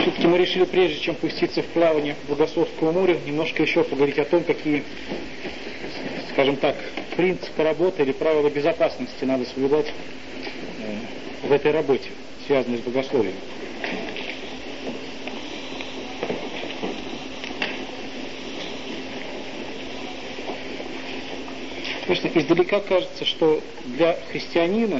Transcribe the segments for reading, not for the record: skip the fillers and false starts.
Все-таки мы решили, прежде чем пуститься в плавание по Богословскому морю, немножко еще поговорить о том, какие, скажем так, принципы работы или правила безопасности надо соблюдать в этой работе, связанной с богословием. Конечно, издалека кажется, что для христианина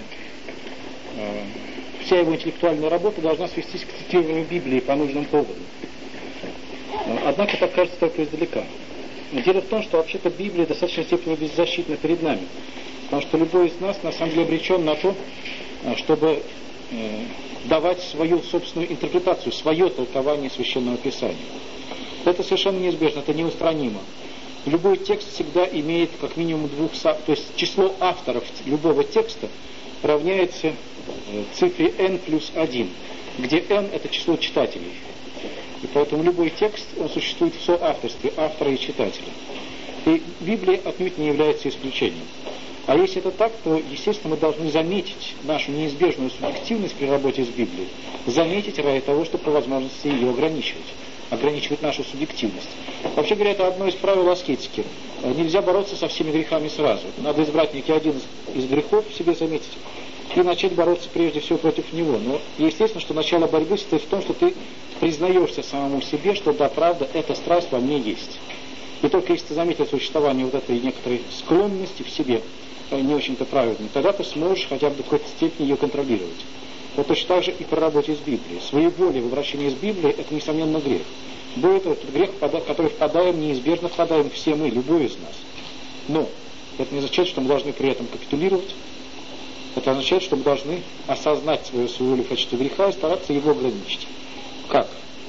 вся его интеллектуальная работа должна свестись к цитированию Библии по нужным поводам. Однако так кажется только издалека. Но дело в том, что вообще-то Библия в достаточной степени беззащитна перед нами. Потому что любой из нас на самом деле обречен на то, чтобы давать свою собственную интерпретацию, свое толкование Священного Писания. Это совершенно неизбежно, это неустранимо. Любой текст всегда имеет как минимум то есть число авторов любого текста равняется цифре n плюс 1, где n это число читателей. И поэтому любой текст, он существует в соавторстве автора и читателя. И Библия отнюдь не является исключением. А если это так, то, естественно, мы должны заметить нашу неизбежную субъективность при работе с Библией, заметить ради того, чтобы по возможности ее ограничивать нашу субъективность. Вообще говоря, это одно из правил аскетики. Нельзя бороться со всеми грехами сразу. Надо избрать некий один из грехов, в себе заметить, и начать бороться прежде всего против него. Но естественно, что начало борьбы состоит в том, что ты признаешься самому себе, что да, правда, эта страсть во мне есть. И только если ты заметил существование вот этой некоторой склонности в себе, не очень-то правильной, тогда ты сможешь хотя бы до какой-то степени ее контролировать. Вот точно так же и при работе с Библией. Своеволие в обращении с Библией – это, несомненно, грех. Более того, это грех, в который неизбежно впадаем все мы, любой из нас. Но это не означает, что мы должны при этом капитулировать. Это означает, что мы должны осознать свою своеволие в качестве греха и стараться его ограничить. Как?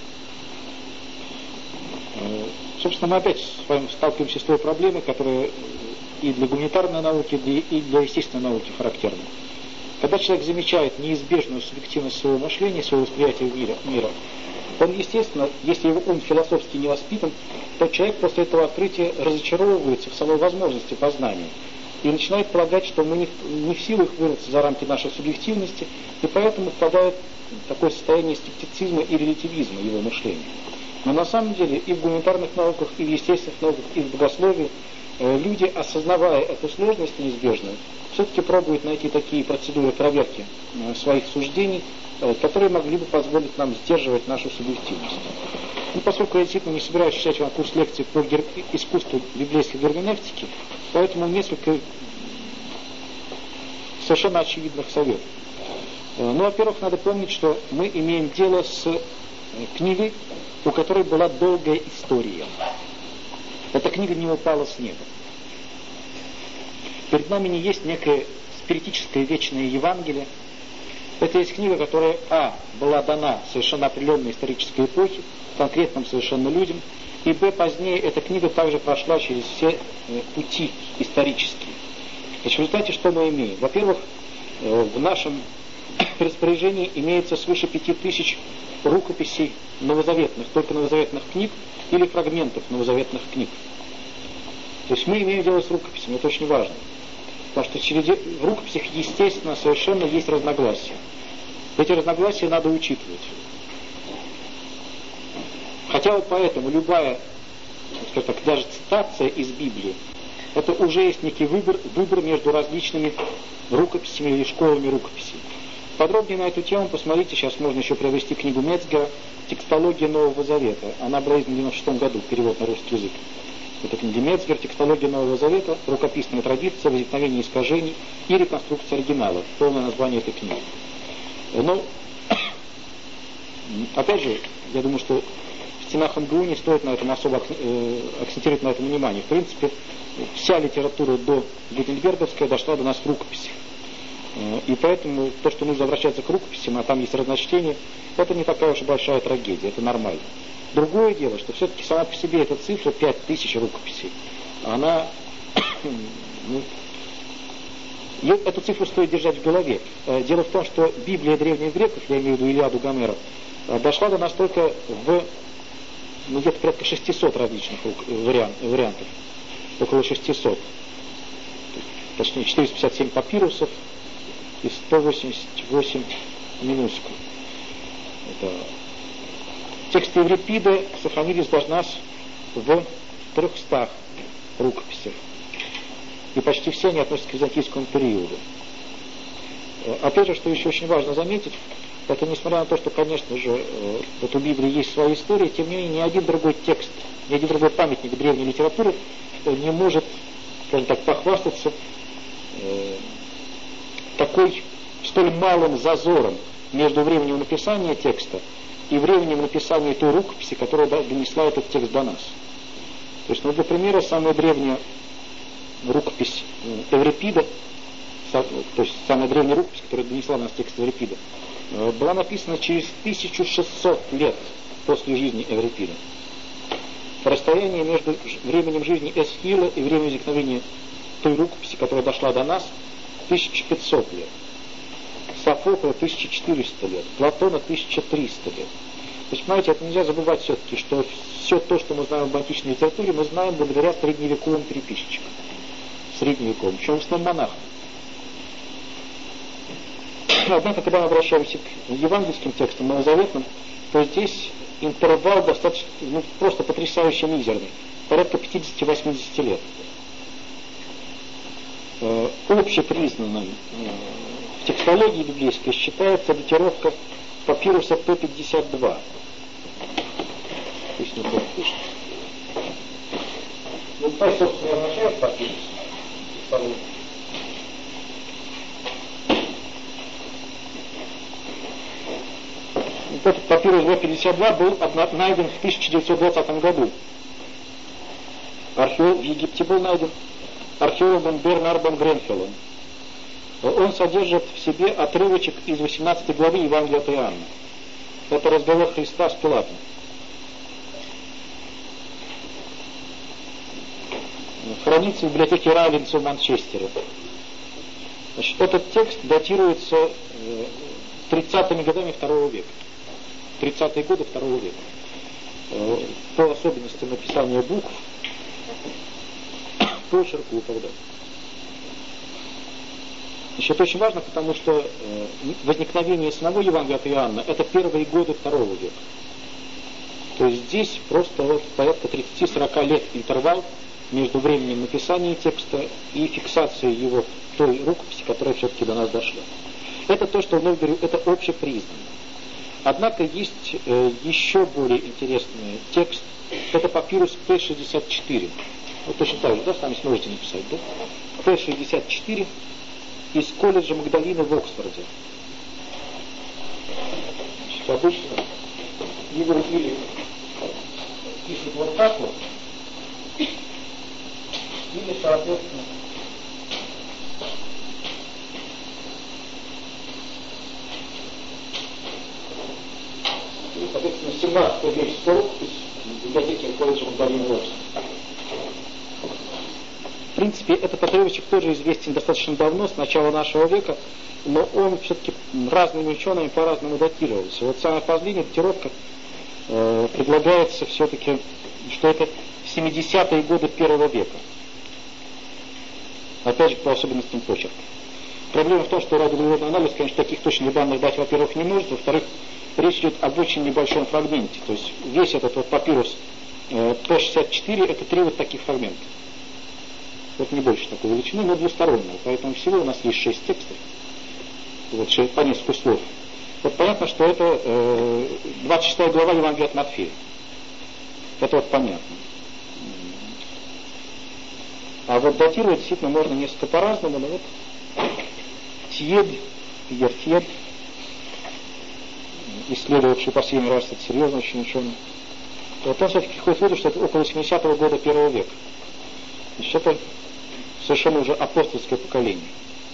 Собственно, мы опять с вами сталкиваемся с той проблемой, которая и для гуманитарной науки, и для естественной науки характерна. Когда человек замечает неизбежную субъективность своего мышления, своего восприятия мира, он, естественно, если он философски не воспитан, то человек после этого открытия разочаровывается в самой возможности познания и начинает полагать, что мы не в силах вырваться за рамки нашей субъективности, и поэтому впадает в такое состояние скептицизма и релятивизма его мышления. Но на самом деле и в гуманитарных науках, и в естественных науках, и в богословии люди, осознавая эту сложность неизбежную, все-таки пробуют найти такие процедуры проверки своих суждений, которые могли бы позволить нам сдерживать нашу субъективность. Ну, поскольку я действительно не собираюсь читать вам курс лекций по искусству библейской герменевтики, поэтому несколько совершенно очевидных советов. Ну, во-первых, надо помнить, что мы имеем дело с книгой, у которой была долгая история. Эта книга не упала с неба. Перед нами не есть некое спиритическое вечное Евангелие. Это есть книга, которая, была дана совершенно определенной исторической эпохе, конкретным совершенно людям, и, позднее эта книга также прошла через все пути исторические. Значит, в результате что мы имеем? Во-первых, в нашем распоряжении имеется свыше 5000 рукописей новозаветных, только новозаветных книг или фрагментов новозаветных книг. То есть мы имеем дело с рукописями, это очень важно. Потому что в рукописях, естественно, совершенно есть разногласия. Эти разногласия надо учитывать. Хотя вот поэтому любая, скажем так, даже цитация из Библии, это уже есть некий выбор между различными рукописями или школами рукописей. Подробнее на эту тему посмотрите, сейчас можно еще приобрести книгу Мецгера «Текстология Нового Завета». Она была издана в 1996 году, перевод на русский язык. Это книга Мецгер, «Текстология Нового Завета», рукописная традиция, возникновение искажений и реконструкция оригинала. Полное название этой книги. Но, опять же, я думаю, что в стенах МГУ не стоит на этом особо акцентировать на этом внимание. В принципе, вся литература до Гутенберговской дошла до нас в рукописях. И поэтому то, что нужно обращаться к рукописям, а там есть разночтение, это не такая уж большая трагедия, это нормально. Другое дело, что все-таки сама по себе эта цифра 5000 рукописей, она, эту цифру стоит держать в голове. Дело в том, что Библия древних греков, я имею в виду Илиаду Гомера, дошла до нас только в где-то порядка 600 различных вариантов, около 600. Точнее, 457 папирусов и 188 минускул. Это Тексты Еврипида сохранились до нас в 300 рукописях. И почти все они относятся к византийскому периоду. Опять же, что еще очень важно заметить, это несмотря на то, что, конечно же, вот у Библии есть своя история, тем не менее, ни один другой текст, ни один другой памятник древней литературы не может, скажем так, похвастаться такой столь малым зазором между временем написания текста и временем написания той рукописи, которая донесла этот текст до нас. То есть, для примера, самая древняя рукопись Еврипида, то есть самая древняя рукопись, которая донесла нас текст Еврипида, была написана через 1600 лет после жизни Еврипида. Расстояние между временем жизни Эсхила и временем возникновения той рукописи, которая дошла до нас, 1500 лет. Софокла 1400 лет, Платона 1300 лет. То есть, понимаете, это нельзя забывать все-таки, что все то, что мы знаем в античной литературе, мы знаем благодаря средневековым переписчикам. Средневековым, причем в основном монахам. Однако, когда мы обращаемся к евангельским текстам, новозаветным, то здесь интервал достаточно, просто потрясающе мизерный. Порядка 50-80 лет. Общепризнанным в текстологии библейской считается датировка папируса П-52. Пусть не так пишет. Что, собственно, означает папирус? Этот папирус П-52 был найден в 1920 году. В Египте был найден археологом Бернардом Гренфеллом. Он содержит в себе отрывочек из 18 главы Евангелия от Иоанна. Это разговор Христа с Пилатом. Хранится в библиотеке Равенса в Манчестере. Значит, этот текст датируется 30-ми годами II века. 30-е годы II века. По особенностям написания букв, почерку и так далее. Значит, это очень важно, потому что возникновение самого Евангелия от Иоанна это первые годы II века. То есть здесь просто порядка 30-40 лет интервал между временем написания текста и фиксацией его в той рукописи, которая все-таки до нас дошла. Это то, что вновь говорю, это общепризнанно. Однако есть еще более интересный текст. Это папирус П-64. Вот точно так же, да, сами сможете написать, да? П-64 из колледжа Магдалины в Оксфорде. Значит, обычно Игорь или пишет вот так вот, или, соответственно, и, соответственно, 17 век рукопись в библиотеке колледжа Магдалины в Оксфорде. В принципе, этот отрывочек тоже известен достаточно давно, с начала нашего века, но он все-таки разными учеными по-разному датировался. Вот самая последняя датировка предлагается все-таки, что это 70-е годы первого века. Опять же, по особенностям почерка. Проблема в том, что радиоуглеродный анализ, конечно, таких точных данных дать, во-первых, не может, во-вторых, речь идет об очень небольшом фрагменте. То есть весь этот вот папирус П-64 это 3 вот таких фрагмента. Вот не больше такой величины, но двустороннего. Поэтому всего у нас есть 6 текстов. Вот по несколько слов. Вот понятно, что это 26 глава Евангелия от Матфея. Это вот понятно. А вот датировать действительно можно несколько по-разному, но вот Тьед, Пьер Тьед, исследовавший последний раз, это серьезно очень ученый, вот он все-таки приходит к выводу, что это около 70-го года первого века. Значит, это совершенно уже апостольское поколение.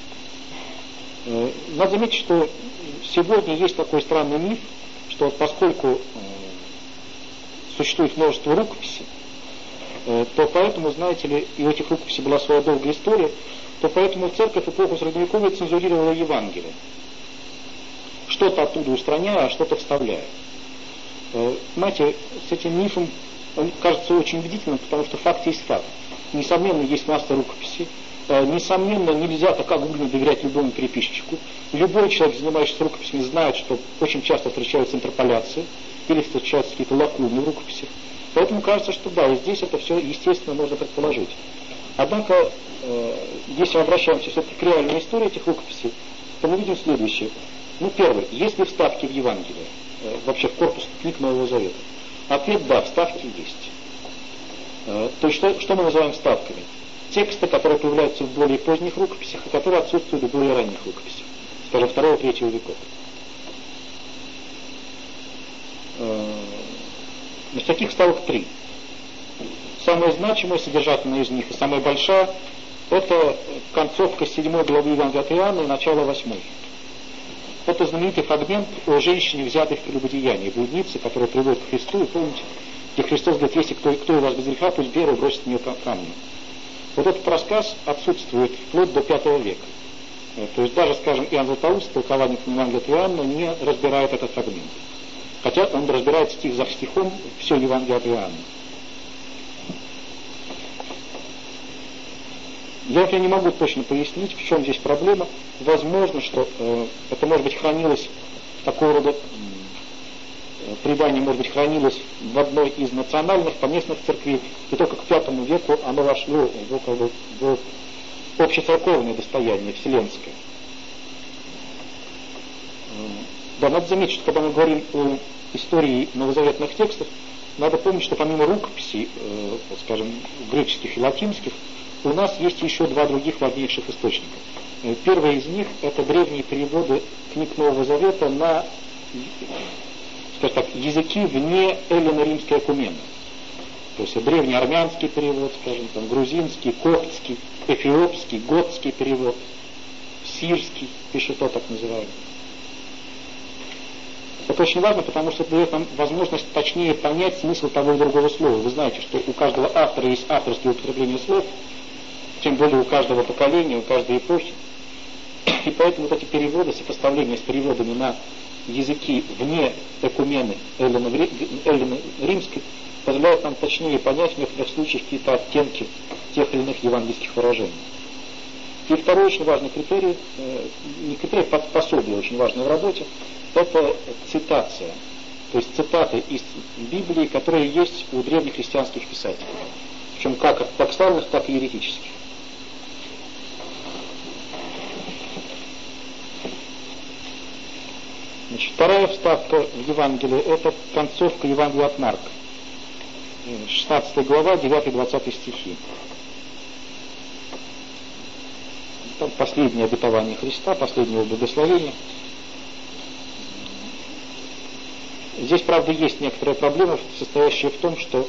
Надо заметить, что сегодня есть такой странный миф, что поскольку существует множество рукописей, то поэтому, знаете ли, и у этих рукописей была своя долгая история, то поэтому церковь в эпоху Средневековья цензурировала Евангелие. Что-то оттуда устраняя, а что-то вставляя. Понимаете, с этим мифом он кажется очень убедительным, потому что факт есть факт. Несомненно, есть масса рукописей, Несомненно, нельзя так огульно доверять любому переписчику. Любой человек, занимающийся рукописями, знает, что очень часто встречаются интерполяции или встречаются какие-то лакуны в рукописях. Поэтому кажется, что да, и здесь это все, естественно, можно предположить. Однако, если мы обращаемся все-таки к реальной истории этих рукописей, то мы видим следующее. Первое, есть ли вставки в Евангелие, вообще в корпус книг Нового Завета? Ответ да, вставки есть. То есть, что мы называем вставками? Тексты, которые появляются в более поздних рукописях, и которые отсутствуют в более ранних рукописях, скажем, 2-3 веков. Из таких вставок 3. Самая значимая, содержательная из них и самая большая — это концовка 7 главы Евангелия от Иоанна и начало 8. Это знаменитый фрагмент о женщине, взятой в прелюбодеянии, блуднице, которая приводит к Христу, и помните, где Христос говорит: если кто из вас без греха, пусть первый бросит в нее камни. Вот этот рассказ отсутствует вплоть до 5 века. То есть даже, скажем, Иоанн Златоуст, толкование Евангелия от Иоанна, не разбирает этот фрагмент. Хотя он разбирает стих за стихом все Евангелие от Иоанна. Я не могу точно пояснить, в чем здесь проблема. Возможно, что это, может быть, хранилось, такого рода предание, может быть, хранилось в одной из национальных поместных церквей, и только к V веку оно вошло в общецерковное достояние, вселенское. Да, надо заметить, что когда мы говорим о истории новозаветных текстов, надо помнить, что помимо рукописей, скажем, греческих и латинских, у нас есть еще 2 других важнейших источника. Первый из них — это древние переводы книг Нового Завета на, скажем так, языки вне эллино-римской экумены. То есть древний армянский перевод, скажем, там, грузинский, коптский, эфиопский, готский перевод, сирский, пишето так называемый. Это очень важно, потому что это дает нам возможность точнее понять смысл того и другого слова. Вы знаете, что у каждого автора есть авторское употребление слов, тем более у каждого поколения, у каждой эпохи. И поэтому вот эти переводы, сопоставления с переводами на языки вне экумены эллино-римской, позволяют нам точнее понять в некоторых случаях какие-то оттенки тех или иных евангельских выражений. И второй очень важный критерий, не критерий, пособие очень важное в работе, это цитация. То есть цитаты из Библии, которые есть у древних христианских писателей. Причем как ортодоксальных, так и еретических. Значит, вторая вставка в Евангелие — это концовка Евангелия от Марка. 16 глава, 9-20 стихи. Там последнее обетование Христа, последнее благословение. Здесь, правда, есть некоторая проблема, состоящая в том, что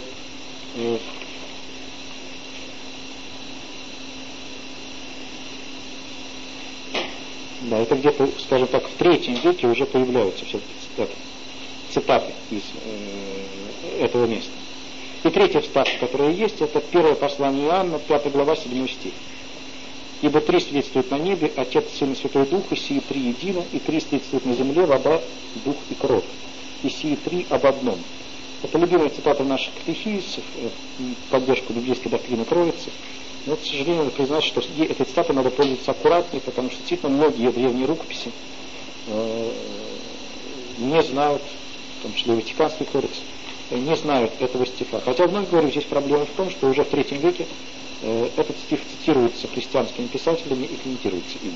да, это где-то, скажем так, в 3 веке уже появляются все-таки цитаты из этого места. И третья вставка, которая есть, это первое послание Иоанна, 5 глава, 7 стих. «Ибо 3 свидетельствуют на небе, Отец, Сын и Святой Дух, и сии 3 едино, и 3 свидетельствуют на земле, вода, дух и кровь, и сии 3 об одном». Это любимая цитата наших катехизисов, в поддержку библейской доктрины Троицы. Но, к сожалению, надо признать, что этой цитатой надо пользоваться аккуратнее, потому что действительно многие древние рукописи не знают, в том числе и Ватиканский кодекс, не знают этого стиха. Хотя, вновь говорю, здесь проблема в том, что уже в 3 веке этот стих цитируется христианскими писателями и комментируется ими.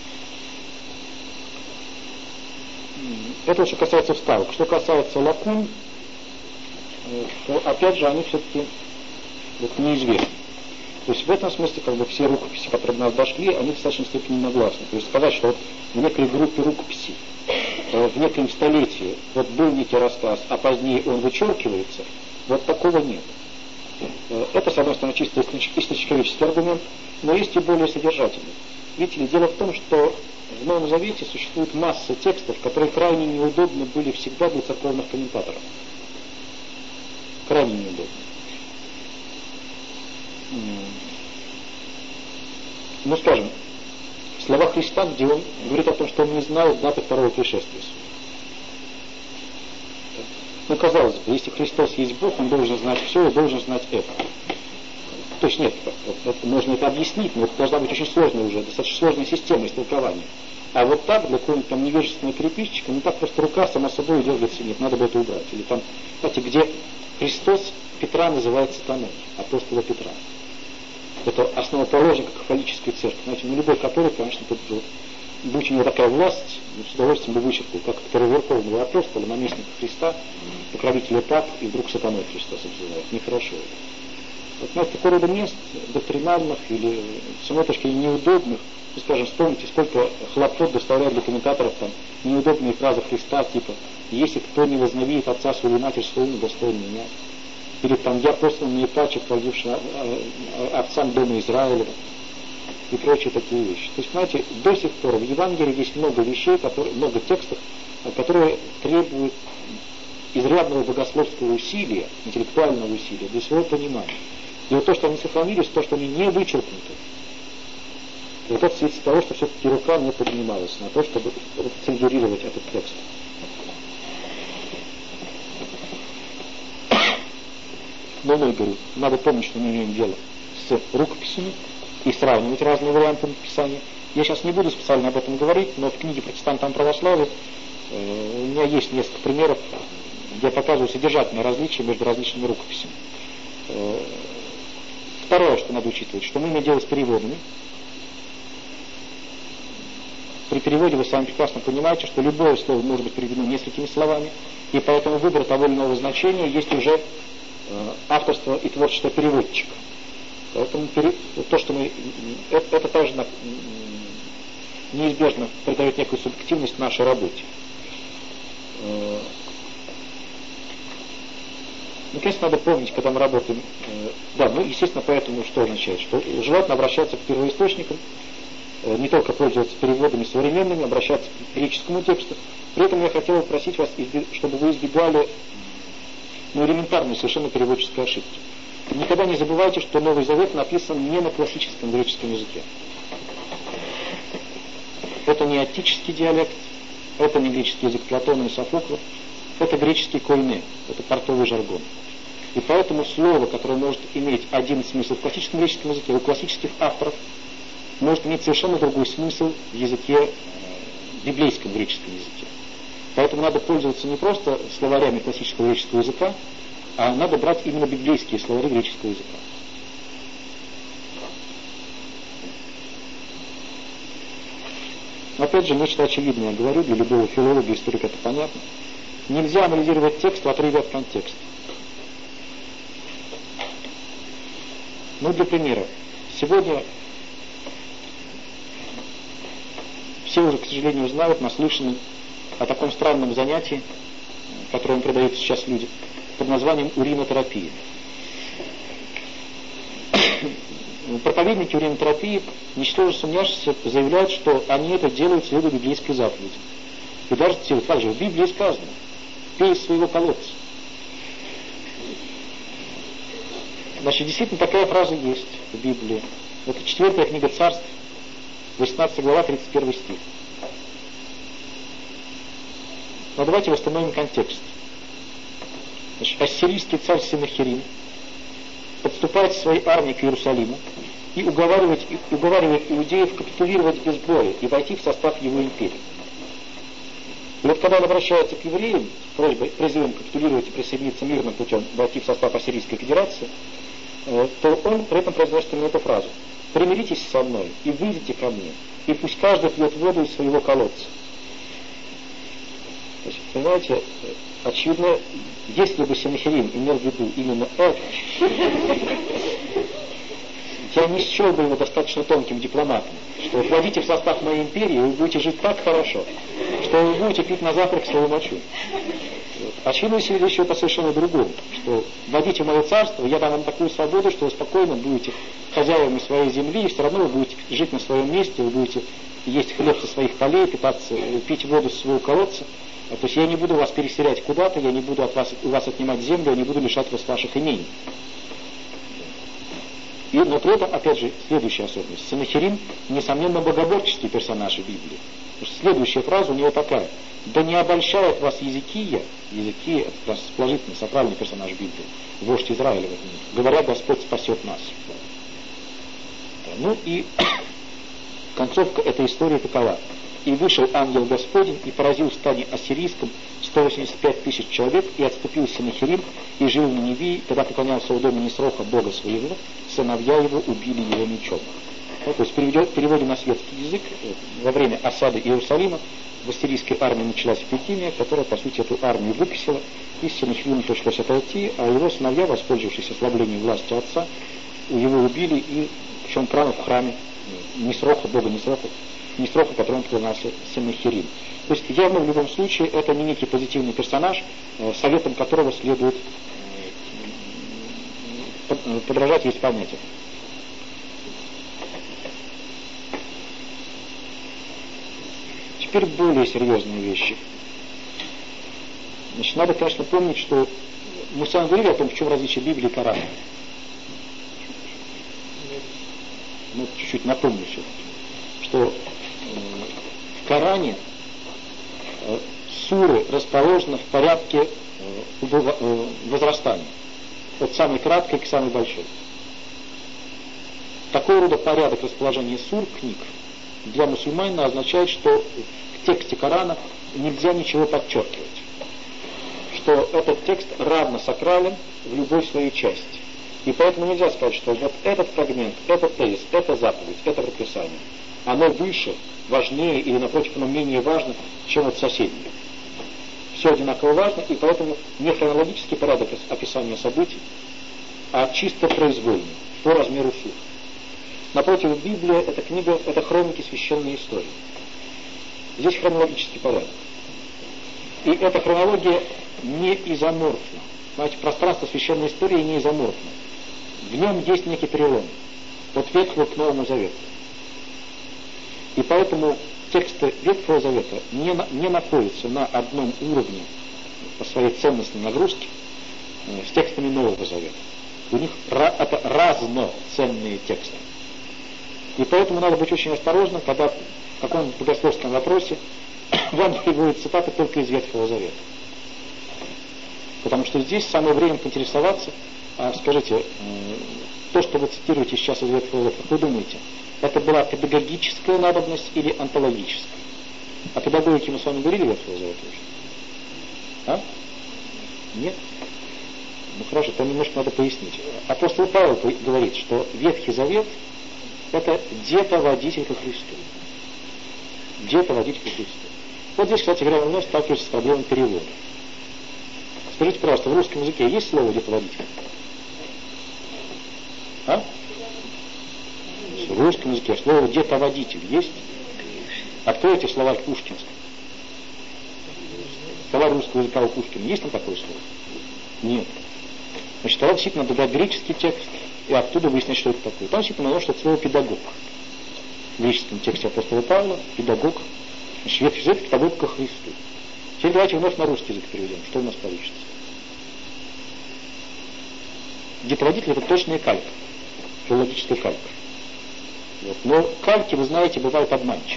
Это что касается вставок. Что касается лакун, то опять же они все-таки неизвестны. То есть в этом смысле все рукописи, которые до нас дошли, они в достаточной степени нагласны. То есть сказать, что в некой группе рукописей, в неком столетии был некий рассказ, а позднее он вычеркивается, такого нет. Это, с одной стороны, чисто исторический аргумент, но есть и более содержательный. Видите ли, дело в том, что в Новом Завете существует масса текстов, которые крайне неудобны были всегда для церковных комментаторов. Крайне неудобны. Скажем, слова Христа, где он говорит о том, что он не знал даты второго пришествия. Казалось бы, если Христос есть Бог, он должен знать все и должен знать это. то есть нет, можно это объяснить, но это должна быть очень сложная уже, достаточно сложная система истолкования. А вот так, для какого-нибудь там невежественного переписчика, так просто рука сама собой дергается, нет, надо бы это убрать. Или там, знаете, где Христос Петра называет сатаной, апостола Петра. Это основоположник католической церкви. Знаете, любой католик, конечно, тут вот, будь у него такая власть, с удовольствием бы вычеркнул, как первоверховного апостола, наместника Христа, покровителя пап, и вдруг сатаной Христос обзывает. Нехорошо это. Вот, знаете, такого рода мест доктринальных или с одной точки неудобных, скажем, вспомните, сколько хлопот доставляет для комментаторов там неудобные фразы Христа, типа «Если кто не вознавидит отца свою или матерь свою, достоин меня». Или там «Я послан не плачу, погибшим отцам дома Израиля». И прочие такие вещи. То есть, знаете, до сих пор в Евангелии есть много вещей, много текстов, которые требуют изрядного богословского усилия, интеллектуального усилия для своего понимания. И вот то, что они сохранились, то, что они не вычеркнуты, вот это свидетельство того, что все-таки рука не поднималась на то, чтобы цензурировать этот текст. Но мы, говорю, надо помнить, что мы имеем дело с рукописями и сравнивать разные варианты написания. Я сейчас не буду специально об этом говорить, но в книге «Протестантам православия» у меня есть несколько примеров, где я показываю содержательные различия между различными рукописями. Второе, что надо учитывать, что мы имеем дело с переводами. При переводе вы сами прекрасно понимаете, что любое слово может быть переведено несколькими словами, и поэтому выбор того или иного значения есть уже авторство и творчество переводчика. Поэтому то, что мы... Это также неизбежно придает некую субъективность нашей работе. Наконец, надо помнить, когда мы работаем... естественно, поэтому что означает? Что желательно обращаться к первоисточникам, не только пользоваться переводами современными, обращаться к греческому тексту. При этом я хотел попросить вас, чтобы вы избегали элементарной совершенно переводческой ошибки. Никогда не забывайте, что Новый Завет написан не на классическом греческом языке. Это не аттический диалект, это не греческий язык Платона и Софокла, это греческий койне, это портовый жаргон. И поэтому слово, которое может иметь один смысл в классическом греческом языке, у классических авторов может иметь совершенно другой смысл в языке, библейском греческом языке. Поэтому надо пользоваться не просто словарями классического греческого языка, а надо брать именно библейские словари греческого языка. Опять же, нечто очевидное я говорю, для любого филолога, историка это понятно. Нельзя анализировать текст в отрыве от контекста. Для примера. Сегодня все уже, к сожалению, знают, наслышаны о таком странном занятии, которому придают сейчас люди, под названием уринотерапия. Проповедники уринотерапии, ничтоже сумняшися, заявляют, что они это делают следуя библейской заповеди. И даже также в Библии сказано: пей из своего колодца. Значит, действительно такая фраза есть в Библии. Это 4 книга Царств, 18 глава, 31 стих. Но давайте восстановим контекст. Значит, ассирийский царь Сенахерим подступает со своей армией к Иерусалиму и уговаривает иудеев капитулировать без боя и войти в состав его империи. И вот когда он обращается к евреям с просьбой призывом капитулировать и присоединиться мирным путем, войти в состав Ассирийской Федерации, то он при этом произносит именно эту фразу: «Примиритесь со мной и выйдите ко мне, и пусть каждый пьет воду из своего колодца». То есть, понимаете, очевидно, если бы Сенахерим имел в виду именно это, я не счел бы его достаточно тонким дипломатом, что вы войдите в состав моей империи, и вы будете жить так хорошо, что вы будете пить на завтрак свою мочу. Очевидно, речь идет о совершенно другом, что войдите в мое царство, я дам вам такую свободу, что вы спокойно будете хозяевами своей земли, и все равно вы будете жить на своем месте, вы будете есть хлеб со своих полей, питаться, пить воду со своего колодца. То есть я не буду вас переселять куда-то, я не буду у вас отнимать землю, я не буду лишать вас ваших имений. Но при этом, опять же, следующая особенность. Сенахерим, несомненно, богоборческий персонаж в Библии. Потому что следующая фраза у него такая: «Да не обольщает вас Езекия», Езекия — это положительный, сакральный персонаж Библии, вождь Израиля в этом мире, говоря: «Господь спасет нас». Ну и концовка этой истории такова. «И вышел ангел Господень, и поразил в стане ассирийском 185 тысяч человек, и отступил Сенахерим, и жил в Ниневии, когда поклонялся у дома Нисроха, Бога своего, сыновья его убили его мечом». Ну, то есть переводим на светский язык, во время осады Иерусалима в ассирийской армии началась эпидемия, которая, по сути, эту армию выкосила, и Сенахериму пришлось отойти, а его сыновья, воспользовавшись ослаблением власти отца, его убили, и причем прямо в храме Нисроха, Бога Нисроха, которому поклонялся Сенахерим. То есть явно в любом случае это не некий позитивный персонаж, советом которого следует подражать и исполнять это. Теперь более серьезные вещи. Значит, надо, конечно, помнить, что мы с вами говорили о том, в чем различие Библии и Корана. Ну, чуть-чуть напомню все-таки, что в Коране суры расположены в порядке возрастания, от самой краткой к самой большой. Такого рода порядок расположения сур, книг, для мусульманина означает, что в тексте Корана нельзя ничего подчеркивать, что этот текст равно сакрален в любой своей части. И поэтому нельзя сказать, что вот этот фрагмент, этот тезис, это заповедь, это предписание, оно выше, важнее или, напротив, оно менее важно, чем вот соседнее. Все одинаково важно, и поэтому не хронологический порядок описания событий, а чисто произвольный, по размеру сур. Напротив, Библия — это книга, это хроники священной истории. Здесь хронологический порядок. И эта хронология не изоморфна. Знаете, пространство священной истории не изоморфно. В нем есть некий перелом от Ветхого к Новому Завету. И поэтому тексты Ветхого Завета не находятся на одном уровне по своей ценностной нагрузке с текстами Нового Завета. У них это разноценные тексты. И поэтому надо быть очень осторожным, когда в каком-нибудь богословском вопросе вам приводят цитаты только из Ветхого Завета. Потому что здесь самое время поинтересоваться, скажите, то, что вы цитируете сейчас из Ветхого Завета, как вы думаете, это была педагогическая надобность или онтологическая? О педагогике мы с вами говорили в Ветхого Завета уже? А? Нет? Ну хорошо, то немножко надо пояснить. Апостол Павел говорит, что Ветхий Завет — это детоводитель ко Христу. Детоводитель ко Христу. Вот здесь, кстати говоря, вновь сталкиваешься с проблемой перевода. Скажите, пожалуйста, в русском языке есть слово детоводитель? А? В русском языке слово детоводитель есть? Откройте словарь Пушкинский. Словарь русского языка у Пушкина. Есть там такое слово? Нет. Значит, тогда действительно надо брать греческий текст и оттуда выяснять, что это такое. Там действительно надо, что это слово педагог. В греческом тексте апостола Павла педагог. Значит, Ветхий Завет — педагог ко Христу. Теперь давайте вновь на русский язык переведем. Что у нас получится? Детоводитель — это точная калька. Филологическая калька. Вот. Но кальки, вы знаете, бывают обманчивы.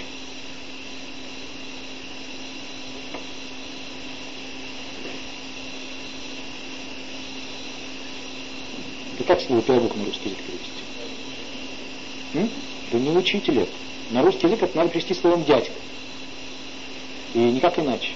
Да как слово педагог на русский язык перевести? Да не учитель это. На русский язык это надо перевести словом дядька. И никак иначе.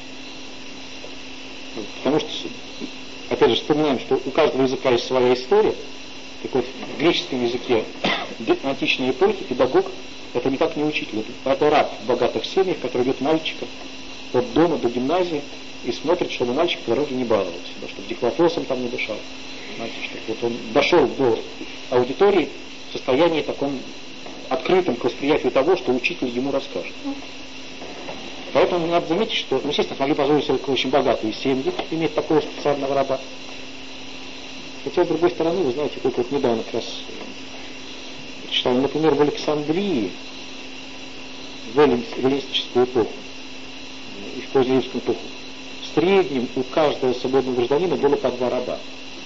Потому что, опять же, вспоминаем, что у каждого языка есть своя история. Так вот, в греческом языке античной эпохи педагог — это никак не учитель. Это раб в богатых семьях, который ведет мальчика от дома до гимназии и смотрит, чтобы мальчик по дороге не баловался, да, чтобы дихлофосом там не дышал. Знаете, чтобы вот он дошел до аудитории в состоянии таком открытом к восприятию того, что учитель ему расскажет. Поэтому надо заметить, что, ну, естественно, могли позволить себе очень богатые семьи иметь такого специального раба. Хотя, с другой стороны, вы знаете, только вот недавно как раз читал, например, в Александрии, в эллинистическую эпоху, и в позднеримскую эпоху, в среднем у каждого свободного гражданина было по 2 раба.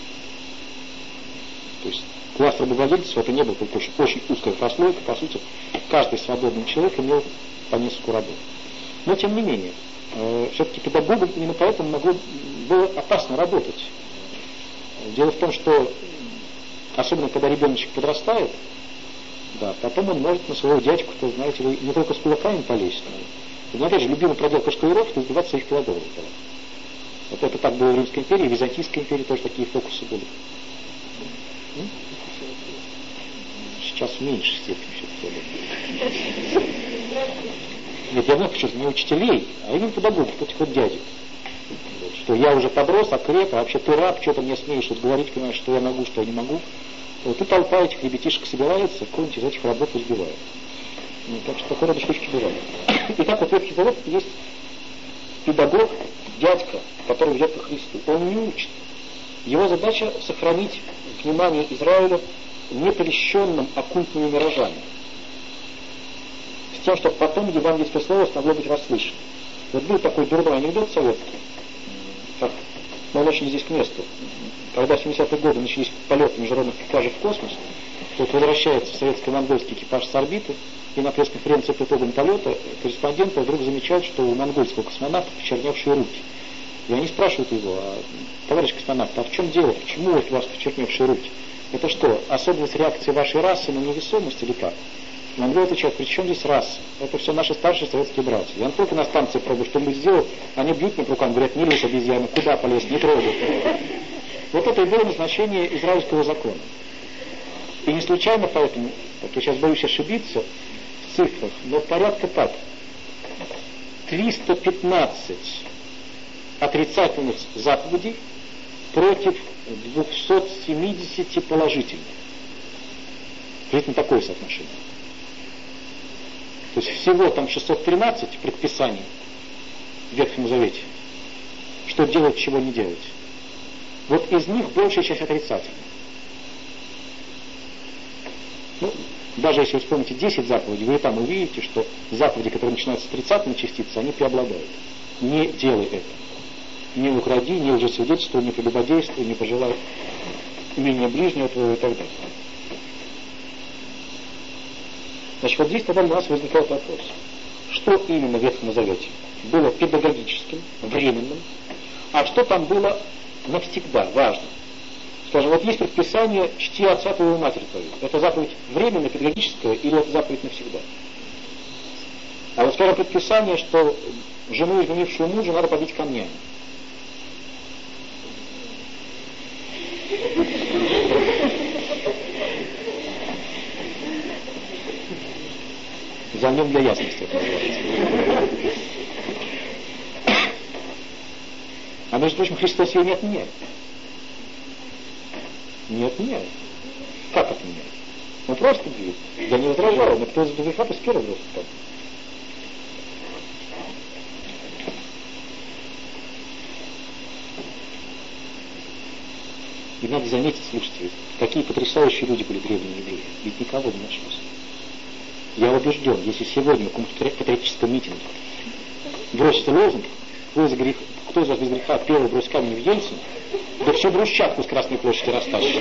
То есть класс рабовладельцев это не был только очень узкая прослойка, по сути, каждый свободный человек имел по нескольку рабов. Но, тем не менее, все-таки педагогам именно поэтому было опасно работать. Дело в том, что, особенно когда ребеночек подрастает, Да, потом он может на своего дядьку, то, знаете, вы не только с кулаками полезть, но опять же, любимый проделка шкалеров — это избивать своих педагогов. Вот это так было в Римской империи, в Византийской империи тоже такие фокусы были. Сейчас в меньшей степени все-таки. Нет, я много не учителей, а именно педагогов, этих вот дядек. Вот, что я уже подрос, окреп, а вообще ты раб, что-то мне смеешь вот говорить, понимаешь, что я могу, что я не могу. Вот и толпа этих ребятишек собирается, какую-нибудь из этих работ избивает. Ну, так что такой рода штучки бывают. И так вот в Ветхий Завет есть педагог, дядька, который ведет ко Христу. Он не учит. Его задача сохранить внимание Израиля непрельщенным оккультными миражами. С тем, чтобы потом евангельское слово смогло быть расслышано. Вот был такой дурной анекдот советский, но он очень здесь к месту. Когда в 70-е годы начались полеты международных экипажей в космос, вот возвращается советско-монгольский экипаж с орбиты, и на пресс-конференции по итогам полета корреспонденты вдруг замечают, что у монгольского космонавта почерневшие руки. И они спрашивают его: товарищ космонавт, а в чем дело, почему вот у вас почерневшие руки? Это что, особенность реакции вашей расы на невесомость или как? Монгол отвечает: при чем здесь раса? Это все наши старшие советские братья. Я только на станции пробую что-нибудь сделать, они бьют мне по рукам, говорят: не лезь, обезьяна, куда полез, не трогай. Вот это и было назначение израильского закона. И не случайно поэтому, вот я сейчас боюсь ошибиться в цифрах, но порядка так: 315 отрицательных заповедей против 270 положительных. Приблизительно такое соотношение. То есть всего там 613 предписаний в Ветхом Завете, что делать, чего не делать. Вот из них большая часть отрицательная. Ну, даже если вы вспомните 10 заповедей, вы там увидите, что заповеди, которые начинаются с отрицательной частицы, они преобладают. Не делай это. Не укради, не лжесвидетельствуй, не прелюбодействуй, не пожелай имения ближнего твоего и так далее. Значит, вот здесь тогда у нас возникает вопрос. Что именно в Ветхом Завете было педагогическим, временным, а что там было навсегда, важно? Скажем, вот есть предписание: чти отца твоего и матерь твою. Это заповедь временная, педагогическая, или это заповедь навсегда? А вот, скажем, предписание, что жену, изменившую мужа, надо побить камнями. Займем для ясности это называется. А между прочим, Христос ее не отменяет. Не отменяет. Как отменяет? Он просто говорит: я не возражал, но кто из греха, пусть первый бросит камень. И надо заметить, слушайте, какие потрясающие люди были древние евреи. Ведь никого не нашлось. Я убежден, если сегодня в каком-то патриотическом митинге бросится лозунг: кто из вас без греха первый бросит камень в Ельцин, да всю брусчатку с Красной площади растащит.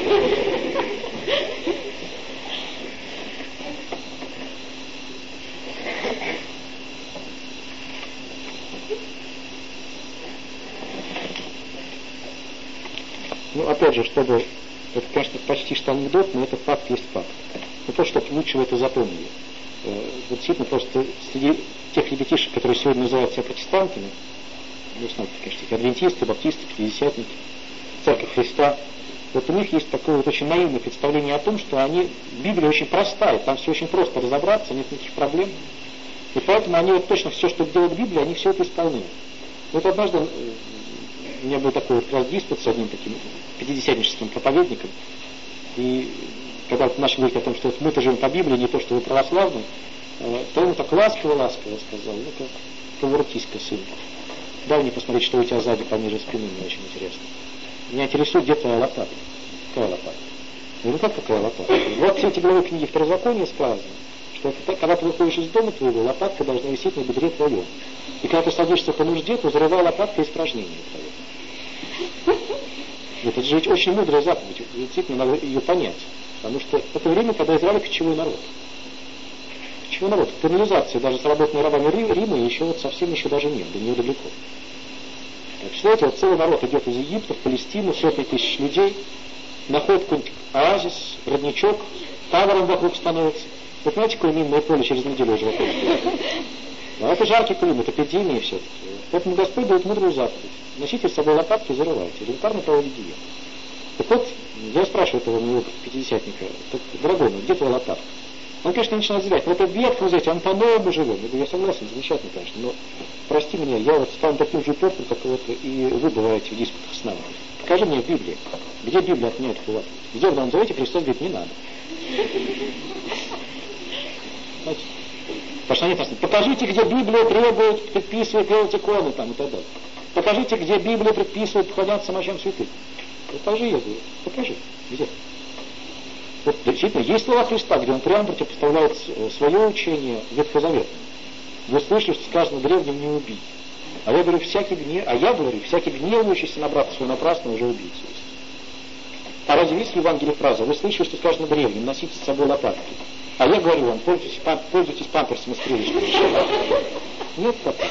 Ну, опять же, чтобы... Это, конечно, почти что анекдот, но это факт есть факт. Но то, чтобы лучше вы это запомнили. Вот действительно, просто среди тех ребятишек, которые сегодня называют себя протестантами, ну, знаете, конечно, адвентисты, баптисты, пятидесятники, Церковь Христа, вот у них есть такое вот очень наивное представление о том, что Библия очень простая, там все очень просто разобраться, нет никаких проблем. И поэтому они вот точно все, что делает Библия, они все это исполняют. Вот однажды у меня был такой вот диспут с одним таким пятидесятническим проповедником, и когда вот начали говорить о том, что вот мы-то живем по Библии, не то, что вы православные, то он так ласково сказал: ну как, поворотись-ка, сын, дай мне посмотреть, что у тебя сзади пониже спины, мне очень интересно. Меня интересует, где твоя лопата. Какая лопата? Я говорю: как какая лопата? Вот все эти главы книги Второзакония сказано, что когда ты выходишь из дома твоего, лопатка должна висеть на бедре твоем. И когда ты садишься по нужде, то зарывай лопаткой испражнения твоего. Это же очень мудрая заповедь, действительно надо ее понять. Потому что это время, когда Израиль кочевой народ. Кочевой народ. Канализации даже сработанной рабами Рима еще вот совсем еще даже нет, до нее далеко. Представляете, вот целый народ идет из Египта в Палестину, сотни тысяч людей, находит какой-нибудь оазис, родничок, тавором вокруг становится. Вы понимаете, какое минное поле через неделю уже вокруг? А это жаркий климат, эпидемии все-таки. Поэтому Господь дает мудрую заповедь. Носите с собой лопатки и зарывайте. Элементарно проводите диету. Так вот, я спрашиваю этого моего пятидесятника, так, дорогой мой, где твоя лопатка? Он, конечно, начинает заявлять, но это в Ветхом Завете, он по-новому живем. Я говорю, я согласен, замечательно, конечно, но прости меня, я вот стану таким же упертым, как вот и вы бываете в диспутах с нами. Покажи мне в Библии, где Библия отменяет эту лопатку? Где в Новом Завете Христос говорит, не надо. Знаете? Потому что они там, покажите, где Библия требует, предписывает делать иконы там и так далее. Покажите, где Библия предписывает поклоняться мощам святых. Покажи, я говорю, покажи, где? Вот, действительно, есть слова Христа, где он прямо противопоставляет свое учение ветхозаветному. Вы слышали, что сказано древним не убить. А я говорю, всякий гневающийся на брата своего напрасно уже убийца есть. А разве есть в Евангелии фраза, вы слышали, что сказано древним, носите с собой лопатки. А я говорю вам, пользуйтесь памперсом и стрелочками. Нет такого.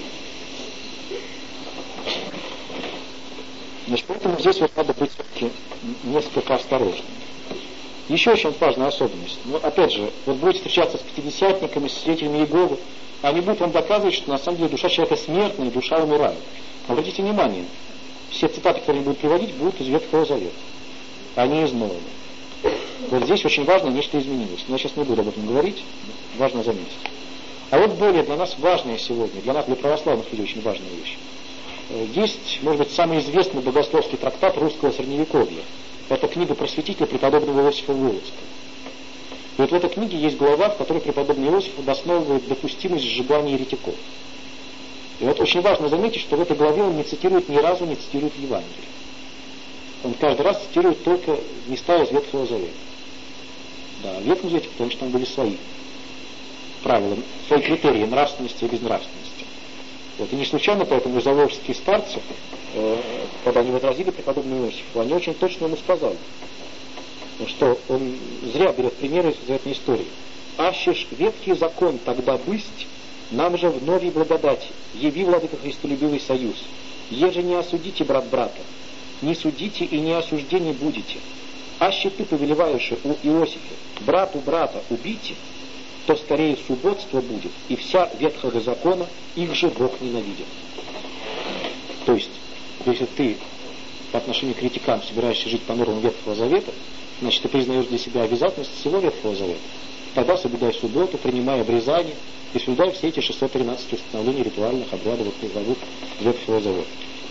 Значит, поэтому здесь вот надо быть все-таки несколько осторожным. Еще очень важная особенность. Но опять же, вот будете встречаться с пятидесятниками, с свидетелями Иеговы, они будут вам доказывать, что на самом деле душа человека смертная, и душа умирает. Обратите внимание, все цитаты, которые они будут приводить, будут из Ветхого Завета, а не из Нового. Вот здесь очень важно, нечто изменилось. Но я сейчас не буду об этом говорить, важно заметить. А вот более для нас важная сегодня, для нас, для православных людей, очень важная вещь. Есть, может быть, самый известный богословский трактат русского средневековья. Это книга просветителя преподобного Иосифа Волоцкого. И вот в этой книге есть глава, в которой преподобный Иосиф обосновывает допустимость сжигания еретиков. И вот очень важно заметить, что в этой главе он ни разу не цитирует Евангелие. Он каждый раз цитирует только места из Ветхого Завета. Да, в Ветхом Завете, потому что там были свои правила, свои критерии нравственности и безнравственности. Вот, и не случайно поэтому заволжские старцы, когда они возразили преподобному Иосифу, они очень точно ему сказали, что он зря берет примеры из заветной истории. «Ащешь ветхий закон тогда бысть, нам же вновь и благодать, яви, владыка христолюбивый союз, еже не осудите брат брата, не судите и не осуждение будете. Аще ты повелеваешь у Иосифе, брату брата убейте, то скорее субботство будет, и вся ветхого закона их же Бог ненавидит». То есть, если ты по отношению к критикам собираешься жить по нормам Ветхого Завета, значит, ты признаешь для себя обязательность всего Ветхого Завета. Тогда соблюдай субботу, принимай обрезание и соблюдай все эти 613 установлений ритуальных обрядов главы Ветхого Завета.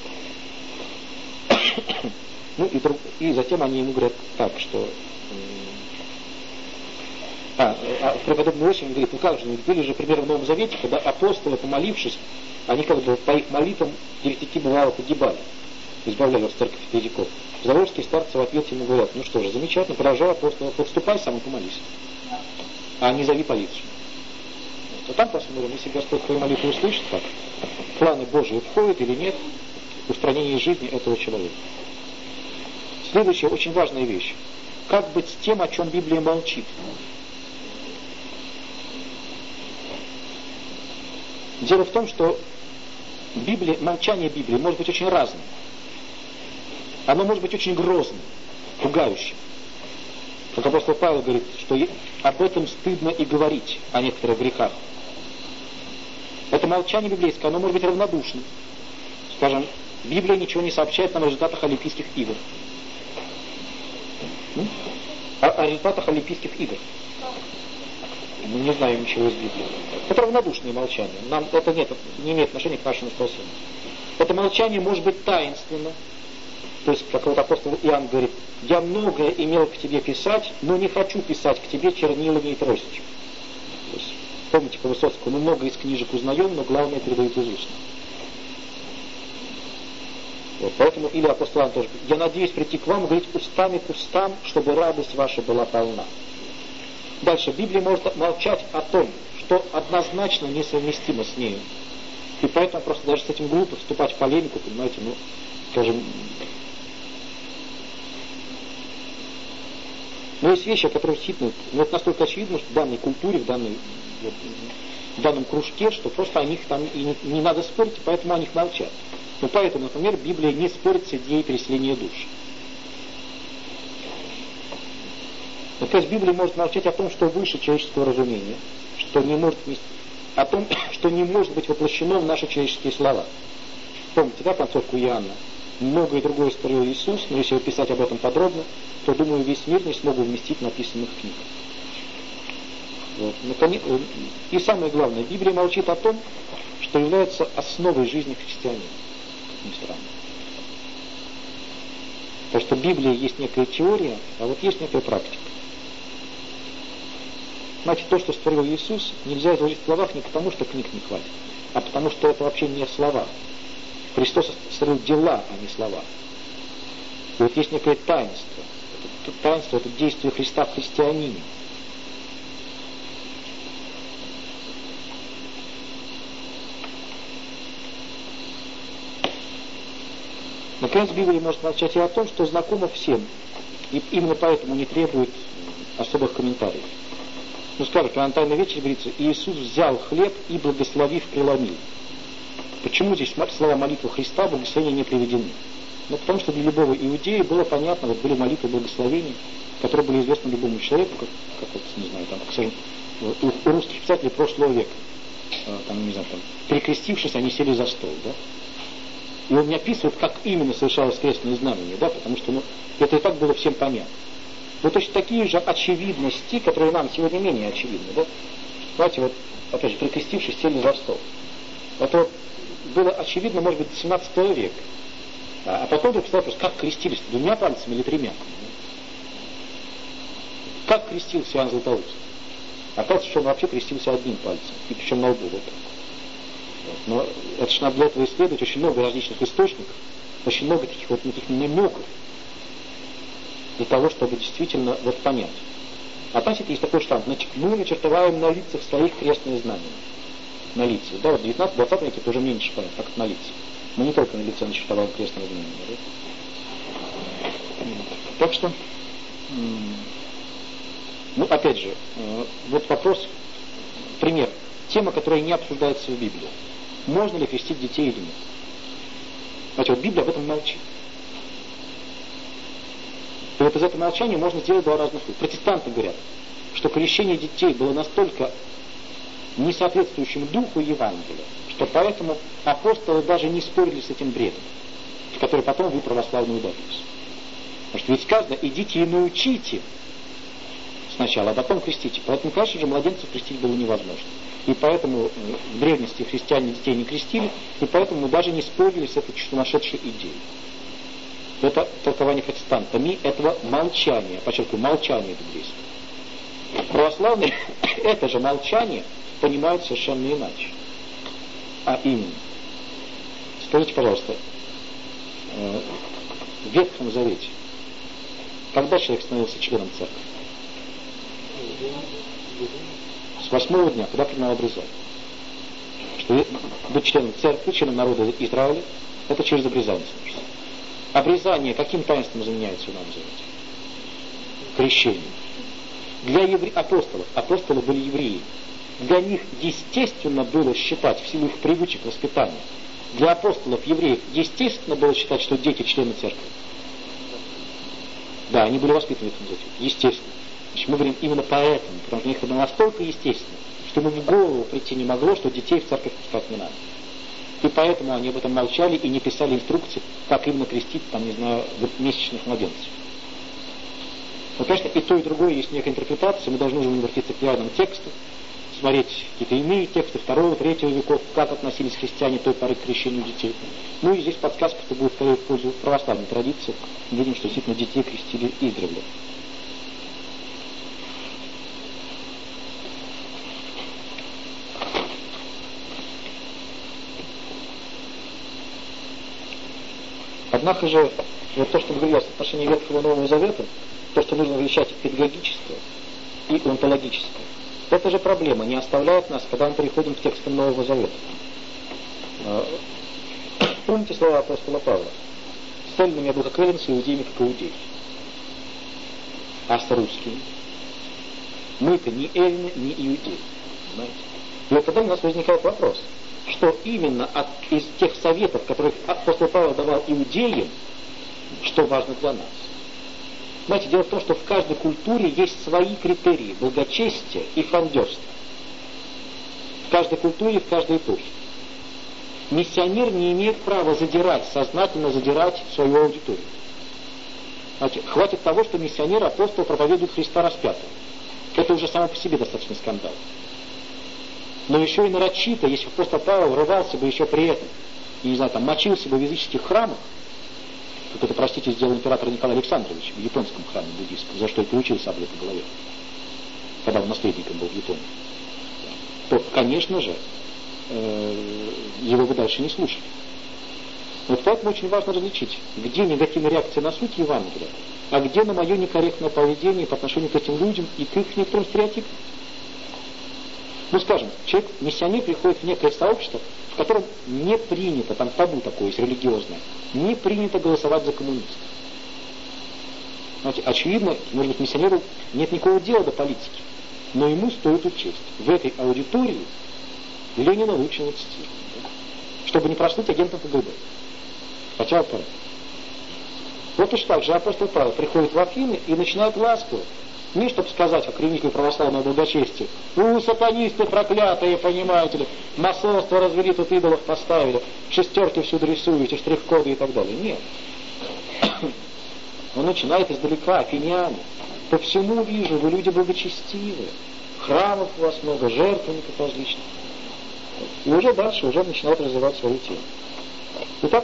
Ну и затем они ему говорят так, что преподобный Иосиф говорит, ну как же, были же примеры в Новом Завете, когда апостолы, помолившись, они как бы по их молитвам еретики бывало погибали, избавляли от церковь еретиков. Заволжские старцы в ответ ему говорят, ну что же, замечательно, поражай апостола, подступай сам и помолись, а не зови полицию. А там посмотрим, если Господь твою молитву услышит, как в планы Божии входит или нет в устранении жизни этого человека. Следующая очень важная вещь. Как быть с тем, о чем Библия молчит? Дело в том, что молчание Библии может быть очень разным. Оно может быть очень грозным, пугающим. Как апостол Павел говорит, что об этом стыдно и говорить, о некоторых грехах. Это молчание библейское, оно может быть равнодушным. Скажем, Библия ничего не сообщает нам о результатах Олимпийских игр. О результатах Олимпийских игр. Мы не знаем ничего из Библии. Это равнодушное молчание. Нам это не имеет отношения к нашему спасению. Это молчание может быть таинственно. То есть, как вот апостол Иоанн говорит, я многое имел к тебе писать, но не хочу писать к тебе чернилами и тростью. То есть, помните по Высоцкому, мы много из книжек узнаем, но главное передают из уст. Вот, поэтому, или апостол Иоанн тоже говорит, я надеюсь прийти к вам и говорить устами к устам, чтобы радость ваша была полна. Дальше, Библия может молчать о том, что однозначно несовместимо с нею. И поэтому просто даже с этим глупо вступать в полемику, понимаете, ну, скажем... Но есть вещи, которые действительно, ну, это настолько очевидно, что в данной культуре, в данном кружке, что просто о них там и не надо спорить, и поэтому о них молчат. Ну, поэтому, например, Библия не спорит с идеей переселения душ. Но, то есть Библия может молчать о том, что выше человеческого разумения, что не может, о том, что не может быть воплощено в наши человеческие слова. Помните, да, концовку Иоанна? Многое другое створил Иисус, но если писать об этом подробно, то, думаю, весь мир не смогу вместить в написанных книгах. Вот. И самое главное, Библия молчит о том, что является основой жизни христианина. Не странно. Потому что Библия есть некая теория, а вот есть некая практика. Знаете, то, что створил Иисус, нельзя изложить в словах не потому, что книг не хватит, а потому, что это вообще не слова. Христос створил дела, а не слова. И вот есть некое таинство. Это таинство, это действие Христа в христианине. Наконец, Библия может молчать и о том, что знакомо всем, и именно поэтому не требует особых комментариев. Ну, скажут, на Тайной вечере говорится, Иисус взял хлеб и, благословив, преломил. Почему здесь слова молитвы Христа, благословения не приведены? Ну, потому что для любого иудея было понятно, вот были молитвы благословения, которые были известны любому человеку, как вот, не знаю, там, скажем, у русских писателей прошлого века, там, не знаю, там, перекрестившись, они сели за стол, да? И он не описывает, как именно совершалось крестное знамение, да, потому что, ну, это и так было всем понятно. Вот точно такие же очевидности, которые нам сегодня менее очевидны, да? Знаете, вот, опять же, перекрестившись, сели за стол. Это было очевидно, может быть, до 17 века. А потом вдруг стал вопрос, как крестились, двумя пальцами или тремя? Как крестился Иоанн Златоуст? Оказывается, что он вообще крестился одним пальцем, и причем на лбу. Вот. Но это же надо для этого исследовать очень много различных источников, очень много таких вот намеков для того, чтобы действительно вот понять. А там есть такой штамп, мы начертываем на лицах своих крестные знамения. На лицах. Да, вот в 19-20 веке тоже меньше понятно, как это на лицах. Мы не только на лице начертовали крестное знамение. Да? Так что, ну, опять же, вот вопрос, пример. Тема, которая не обсуждается в Библии. Можно ли крестить детей или нет? Знаете, вот Библия об этом молчит. И вот из этого молчания можно сделать два разных вывода. Протестанты говорят, что крещение детей было настолько несоответствующим духу Евангелия, что поэтому апостолы даже не спорили с этим бредом, в который потом вы, православные, ударились. Потому что ведь сказано, идите и научите сначала, а потом крестите. Поэтому, конечно же, младенцев крестить было невозможно. И поэтому в древности христиане детей не крестили, и поэтому мы даже не спорили с этой сумасшедшей идеей. Это толкование протестантами этого молчания, подчеркиваю, молчание библейское. Православные это же молчание понимают совершенно иначе. А именно, скажите, пожалуйста, в Ветхом Завете, когда человек становился членом церкви? С 8-го дня, когда принимал обрезание. Что быть членом церкви, членом народа Израиля, это через обрезание становится. Обрезание каким таинством заменяется в Новом Завете? Крещением. Для апостолов, апостолы были евреи, для них естественно было считать, в силу их привычек воспитания, для апостолов, евреев, естественно было считать, что дети члены церкви. Да, они были воспитаны в этом завете, естественно. Значит, мы говорим именно поэтому, потому что для них это настолько естественно, что ему в голову прийти не могло, что детей в церковь пускать не надо. И поэтому они об этом молчали и не писали инструкции, как именно крестить, там, не знаю, месячных младенцев. Но, конечно, и то, и другое есть некая интерпретация, мы должны уже обратиться к реальным текстам, смотреть какие-то иные тексты 2-3 веков, как относились христиане той поры к крещению детей. Ну и здесь подсказка-то будет скорее в пользу православной традиции. Мы видим, что действительно детей крестили издревле. Однако же, вот то, что говорилось в отношении Ветхого и Нового Завета, то, что нужно различать педагогическое и онтологическое, это же проблема, не оставляет нас, когда мы переходим к текстам Нового Завета. Помните слова апостола Павла? «С цельными я благоклялен с иудеями, как иудеи». А с русскими? Мы-то не эллины, не иудеи. Понимаете? И вот тогда у нас возникает вопрос, что именно из тех советов, которые апостол Павел давал иудеям, что важно для нас. Знаете, дело в том, что в каждой культуре есть свои критерии благочестия и фрондерства. В каждой культуре, в каждой эпохе. Миссионер не имеет права задирать, сознательно задирать свою аудиторию. Знаете, хватит того, что миссионер, апостол проповедует Христа распятого. Это уже само по себе достаточно скандал. Но еще и нарочито, если апостол Павел врывался бы еще при этом, и, не знаю, там, мочился бы в языческих храмах, как это, простите, сделал император Николай Александрович в японском храме буддийском, за что и получил саблю по голове, когда он наследником был в Японии, то, конечно же, его бы дальше не слушали. Вот поэтому очень важно различить, где негативная реакция на суть Евангелия, а где на мое некорректное поведение по отношению к этим людям и к их некоторым стереотипам. Ну, скажем, человек, миссионер, приходит в некое сообщество, в котором не принято, там табу такое есть религиозное, не принято голосовать за коммунистов. Знаете, очевидно, может быть, миссионеру нет никакого дела до политики, но ему стоит учесть. В этой аудитории Ленина лучше не цитировать, чтобы не прослыть агентом КГБ. Хотя пора. Вот точно так же апостол Павел приходит в Афины и начинает ласково, не чтобы сказать о религию православного благочестия. Сатанисты проклятые, понимаете ли, масонство развели, тут идолов поставили, шестерки всюду рисуете, штрих-коды и так далее. Нет. Он начинает издалека, афиняне. По всему вижу, вы люди благочестивые, храмов у вас много, жертвенников различных. И уже дальше уже начинает развивать свою тему. Итак,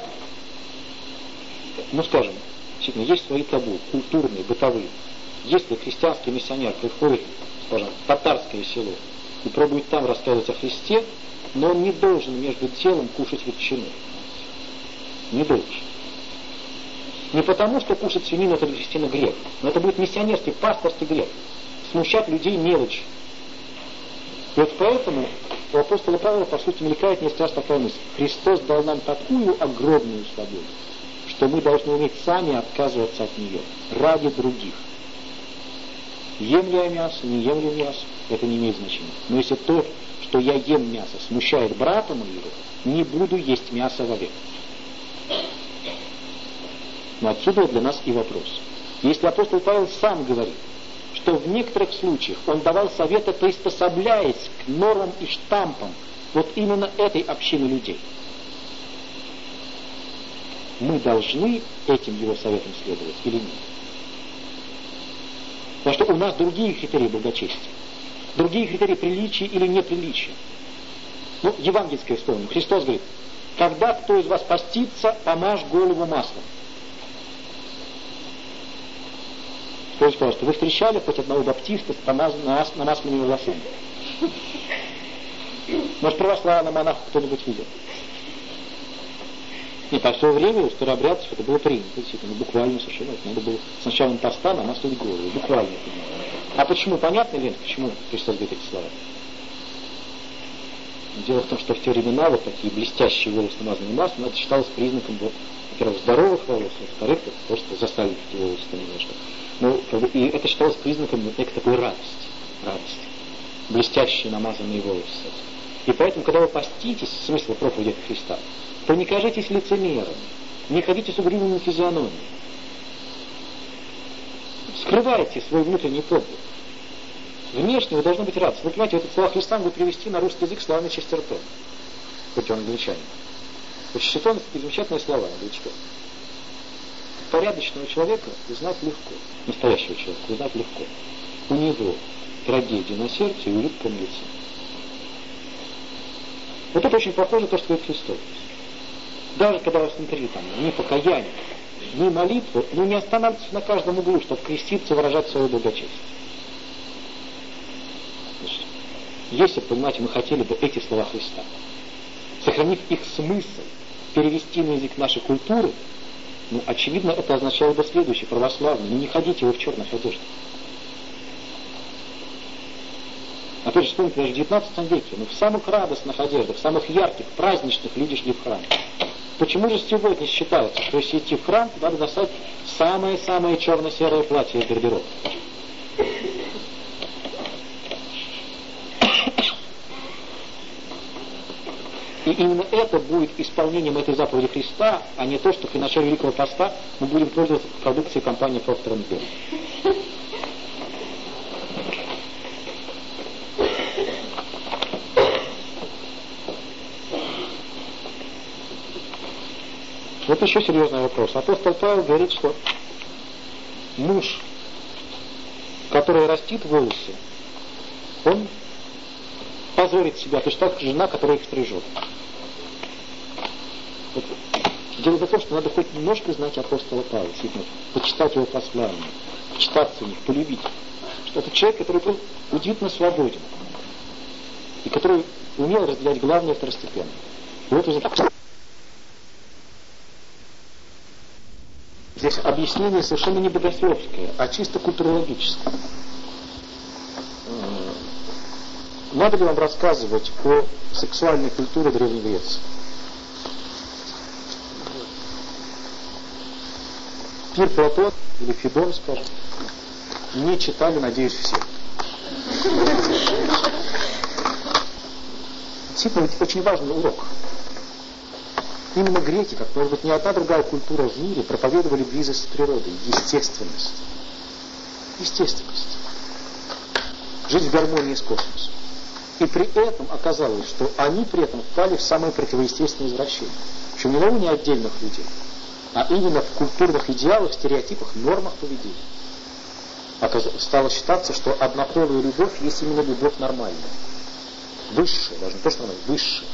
ну скажем, действительно, есть свои табу, культурные, бытовые. Если христианский миссионер приходит, скажем, в татарское село и пробует там рассказывать о Христе, но он не должен между делом кушать ветчину. Не должен. Не потому, что кушать свинину это для христиана грех, но это будет миссионерский, пасторский грех. Смущать людей мелочь. И вот поэтому у апостола Павла, по сути, мелькает несколько раз такая мысль. Христос дал нам такую огромную свободу, что мы должны уметь сами отказываться от нее ради других. Ем ли я мясо, не ем ли мясо, это не имеет значения. Но если то, что я ем мясо, смущает брата моего, не буду есть мясо вовек. Но отсюда для нас и вопрос. Если апостол Павел сам говорит, что в некоторых случаях он давал советы, приспособляясь к нормам и штампам вот именно этой общины людей, мы должны этим его советам следовать или нет? Потому что у нас другие критерии благочестия, другие критерии приличия или неприличия. Ну, евангельское слово. Христос говорит, когда кто из вас постится, помажь голову маслом. Скажите, пожалуйста, вы встречали хоть одного баптиста с намазанными волосами? Может, православного монаха кто-нибудь видел? Нет, а в свое время у старообрядцев это было принято, действительно, буквально совершенно. Надо было с началом поста намазывать голову, буквально. А почему? Понятно ли, почему Христос говорит эти слова? Дело в том, что в те времена вот такие блестящие волосы, намазанные маслом, это считалось признаком, вот, во-первых, здоровых волос, во-вторых, просто заставить эти волосы немножко. Ну, и это считалось признаком вот некой такой радости. Блестящие намазанные волосы. И поэтому, когда вы поститесь, смысл проповеди Христа, то не кажитесь лицемером, не ходите с угрюмыми физиономиями. Скрывайте свой внутренний подвиг. Внешне вы должны быть радостны. Вы понимаете, этот слова Христа могут привести на русский язык словами Честертон, хоть он англичанин. Честертон — это замечательные слова англичанина. Порядочного человека узнать легко, настоящего человека узнать легко. У него трагедия на сердце и улыбка на лице. Вот это очень похоже на то, что говорит Христос. Даже когда вас внутри там ни покаяния, ни молитвы, но не останавливайтесь на каждом углу, чтобы креститься, выражать свое благочестие. Если, понимаете, мы хотели бы эти слова Христа, сохранив их смысл, перевести на язык нашей культуры, ну, очевидно, это означало бы следующее, православное, не ходите вы в черных одеждах. Опять же, вспомните, даже в 19 веке, в самых радостных одеждах, в самых ярких, праздничных люди шли в храм. Почему же сегодня считается, что если идти в храм, надо достать самое-самое черно-серое платье из гардероба? И именно это будет исполнением этой заповеди Христа, а не то, что при начале Великого Поста мы будем пользоваться продукцией компании Procter & Gamble. Вот еще серьезный вопрос. Апостол Павел говорит, что муж, который растит волосы, он позорит себя, то есть так жена, которая их стрижет. Вот. Дело в том, что надо хоть немножко знать апостола Павла, почитать его послание, почитаться в них, полюбить. Что это человек, который был удивительно свободен, и который умел разделять главное и второстепенное. И вот уже здесь объяснение совершенно не богословское, а чисто культурологическое. Надо ли вам рассказывать о сексуальной культуре Древней Греции? Пир Платон или Федон, скажем, не читали, надеюсь, все. Действительно, очень важный урок. Именно греки, как, может быть, ни одна другая культура в мире, проповедовали близость с природой, естественность. Естественность. Жить в гармонии с космосом. И при этом оказалось, что они при этом впали в самые противоестественные извращения. Причем не на уровне отдельных людей, а именно в культурных идеалах, стереотипах, нормах поведения. Стало считаться, что однополая любовь есть именно любовь нормальная. Высшая, даже не то, что она высшая.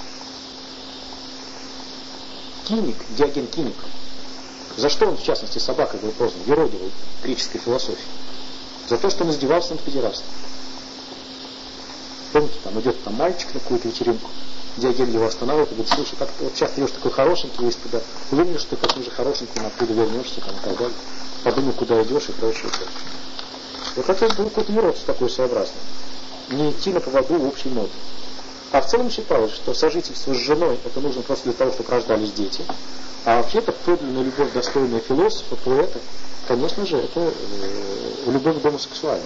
Киник, Диоген Киник, за что он, в частности, собакой был прозван, герой греческой философии? За то, что он издевался над педерастом. Помните, там идет мальчик на какую-то вечеринку, Диоген его останавливает и говорит: слушай, как ты вот сейчас идешь такой хорошенький, есть туда, уверен, что ты таким же хорошеньким оттуда вернешься, там, и так далее. Подумай, куда идешь и прочее. Вот это был какой-то юродство такой своеобразный. Не идти на поводу общей моды. А в целом считалось, что сожительство с женой это нужно просто для того, чтобы рождались дети. А вообще-то подлинная любовь, достойная философа, поэта, конечно же, это любовь к гомосексуальным.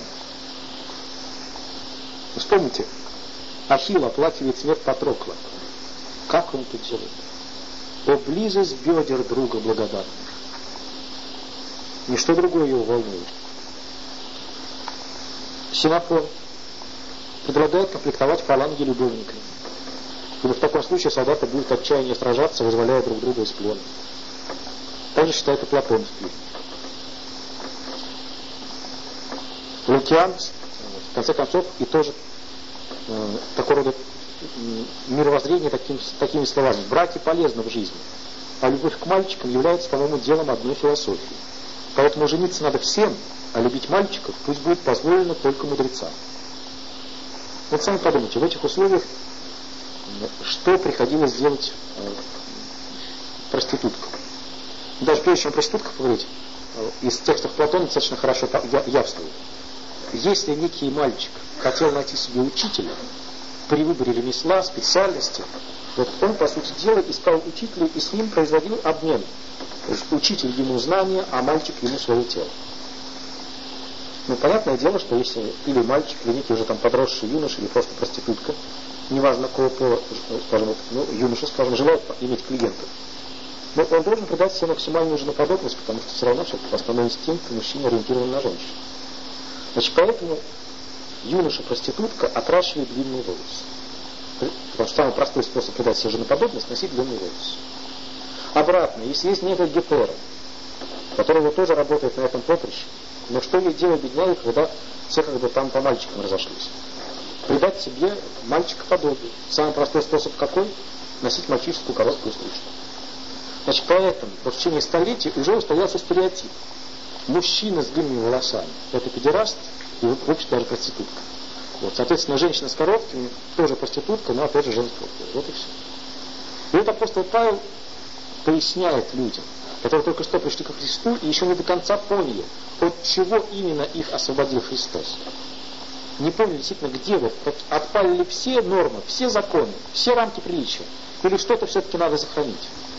Вспомните, Ахилл оплакивает смерть Патрокла. Как он это делает? О, близость бедер друга благодатных. Ничто другое его волнует. Синофон предлагает комплектовать фаланги любовниками. Ибо в таком случае солдаты будут отчаяние сражаться, вызволяя друг друга из плена. Также считает и Платон в пир. Лукиан, в конце концов, и тоже такого рода мировоззрение такими словами: браки полезны в жизни, а любовь к мальчикам является, по-моему, делом одной философии. Поэтому жениться надо всем, а любить мальчиков пусть будет позволено только мудрецам. Вот сами подумайте, в этих условиях что приходилось делать проституткам. Даже прежде чем о проститутках поговорить, из текстов Платона достаточно хорошо явствует. Если некий мальчик хотел найти себе учителя при выборе ремесла, специальности, вот он, по сути дела, искал учителя и с ним производил обмен. То есть учитель ему знания, а мальчик ему свое тело. Ну, понятное дело, что если или мальчик, или некий уже там подросший юноша, или просто проститутка, неважно какого пола, скажем, юноша, скажем, желает иметь клиентов, но он должен придать себе максимальную женоподобность, потому что все равно все-таки основной инстинкт мужчины ориентирован на женщин. Значит, поэтому юноша-проститутка отращивает длинные волосы. Потому что самый простой способ придать себе женоподобность — носить длинные волосы. Обратно, если есть некая Гетера, которая тоже работает на этом поприще, но что ей делать, бедняги, когда все как бы там по мальчикам разошлись? Придать себе мальчика-подобие. Самый простой способ какой? Носить мальчишескую короткую стрижку. Значит, поэтому в течение столетий уже устоялся стереотип. Мужчина с длинными волосами — это педераст, и в общем даже проститутка. Вот, соответственно, женщина с короткими тоже проститутка, но опять же женского пола. Вот и все. И вот апостол Павел поясняет людям, которые только что пришли ко Христу и еще не до конца поняли, от чего именно их освободил Христос. Не поняли действительно, где вот отпали ли все нормы, все законы, все рамки приличия, или что-то все-таки надо сохранить.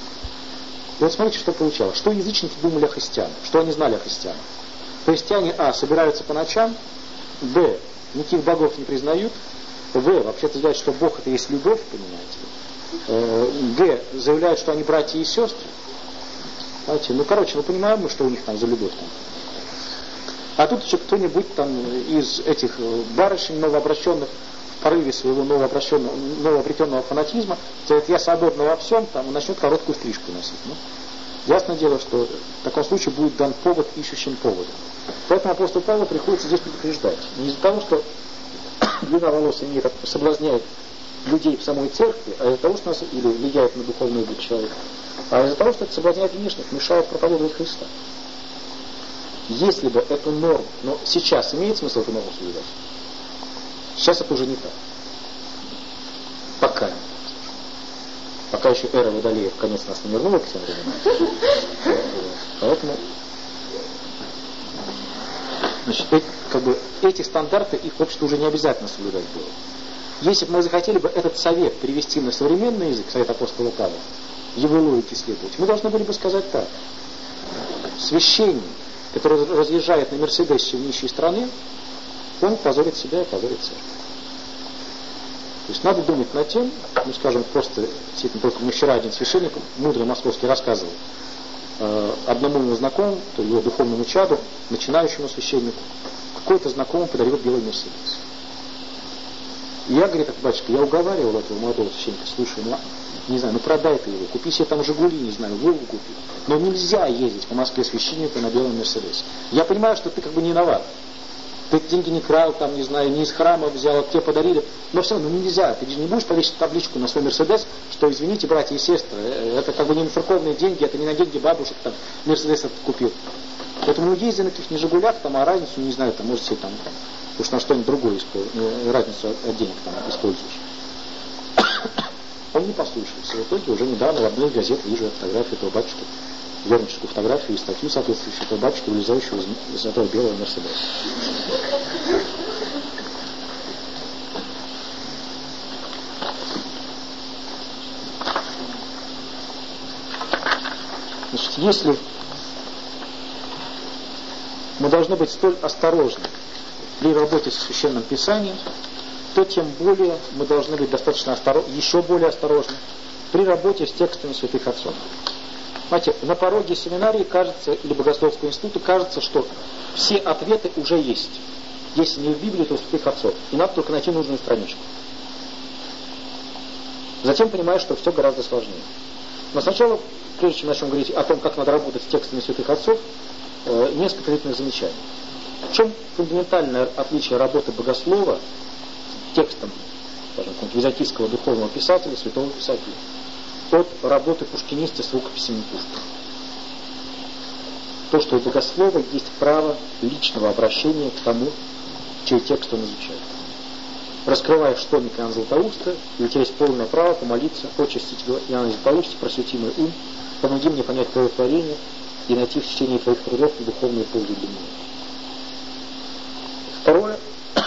И вот смотрите, что получалось. Что язычники думали о христианах, что они знали о христианах. Христиане, собираются по ночам, никаких богов не признают, вообще-то знают, что Бог — это есть любовь, понимаете. Г. заявляют, что они братья и сестры. Знаете, мы понимаем, что у них там за любовь там. А тут еще кто-нибудь там из этих барышень новообращенных в порыве своего новообретенного фанатизма говорит, я свободна во всем, там, и начнет короткую стрижку носить. Ясное дело, что в таком случае будет дан повод ищущим повода. Поэтому апостол Павел приходится здесь предупреждать. Не из-за того, что длинноволосый мир соблазняет людей в самой церкви, а из-за того, что нас или влияет на духовный быт человека, а из-за того, что это соблазняет внешних, мешает проповедовать Христа. Если бы эту норму, но сейчас имеет смысл эту норму соблюдать? Сейчас это уже не так. Пока. Пока еще эра Водолея в конец нас не вернула к тем временам. Поэтому значит, эти стандарты, их общество уже не обязательно соблюдать было. Если бы мы захотели бы этот совет перевести на современный язык, совет апостола Павла, его логике следовать, мы должны были бы сказать так. Священник, который разъезжает на Мерседесе в нищей стране, он позорит себя и позорит церковь. То есть надо думать над тем, скажем, просто, действительно, только мне вчера один священник, мудрый московский, рассказывал одному его знакомому, то его духовному чаду, начинающему священнику, какой-то знакомый подарил белый Мерседес. И я, говорит, батюшка, я уговаривал этого молодого священника, слушай, не знаю, продай ты его, купи себе там Жигули, не знаю, Волгу купи. Но нельзя ездить по Москве священнику на белом Мерседесе. Я понимаю, что ты не виноват. Ты деньги не крал, там, не знаю, не из храма взял, тебе подарили. Но все равно нельзя. Ты же не будешь повесить табличку на свой Мерседес, что, извините, братья и сестры, это не на церковные деньги, это не на деньги бабушек, там, Мерседес этот купил. Поэтому езди на каких-нибудь Жигулях, там, а разницу, не знаю, там, может себе там, уж на что-нибудь другое разницу от денег там используешь. Он не послушался. В итоге уже недавно в одной газете вижу фотографию этого батюшки, верническую фотографию и статью соответствующую этого батюшки, вылезающего из этого белого Мерседеса. Значит, если мы должны быть столь осторожны при работе со Священным Писанием, то тем более мы должны быть достаточно осторожны, еще более осторожны при работе с текстами святых отцов. Знаете, на пороге семинарии кажется, или богословского института кажется, что все ответы уже есть. Если не в Библии, то у святых отцов. И надо только найти нужную страничку. Затем понимаешь, что все гораздо сложнее. Но сначала, прежде чем начнем говорить о том, как надо работать с текстами святых отцов, несколько предварительных замечаний. В чем фундаментальное отличие работы богослова с текстом, скажем, византийского духовного писателя, святого писателя, от работы пушкиниста с рукописями Пушкина? То, что у богослова есть право личного обращения к тому, чей текст он изучает. Раскрывая томик Иоанна Златоуста, и у тебя есть полное право помолиться, очистить Иоанна Златоуста, просвети мой ум, помоги мне понять твое творение и найти в течение твоих трудов духовную пользу для меня. Второе,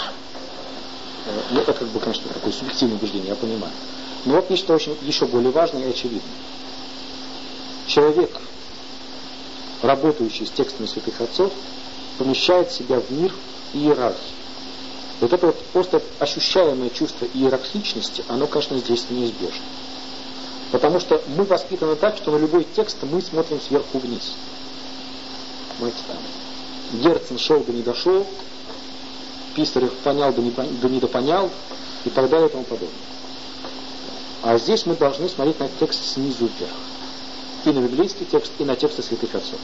это конечно, такое субъективное убеждение, я понимаю. Но вот нечто очень еще более важное и очевидное. Человек, работающий с текстами святых отцов, помещает себя в мир иерархии. Вот это вот просто ощущаемое чувство иерархичности, оно, конечно, здесь неизбежно. Потому что мы воспитаны так, что на любой текст мы смотрим сверху вниз. Понимаете, там Герцен шел бы не дошел, Писарев понял бы не допонял, и так далее и тому подобное. А здесь мы должны смотреть на текст снизу вверх. И на библейский текст, и на тексты святых отцов.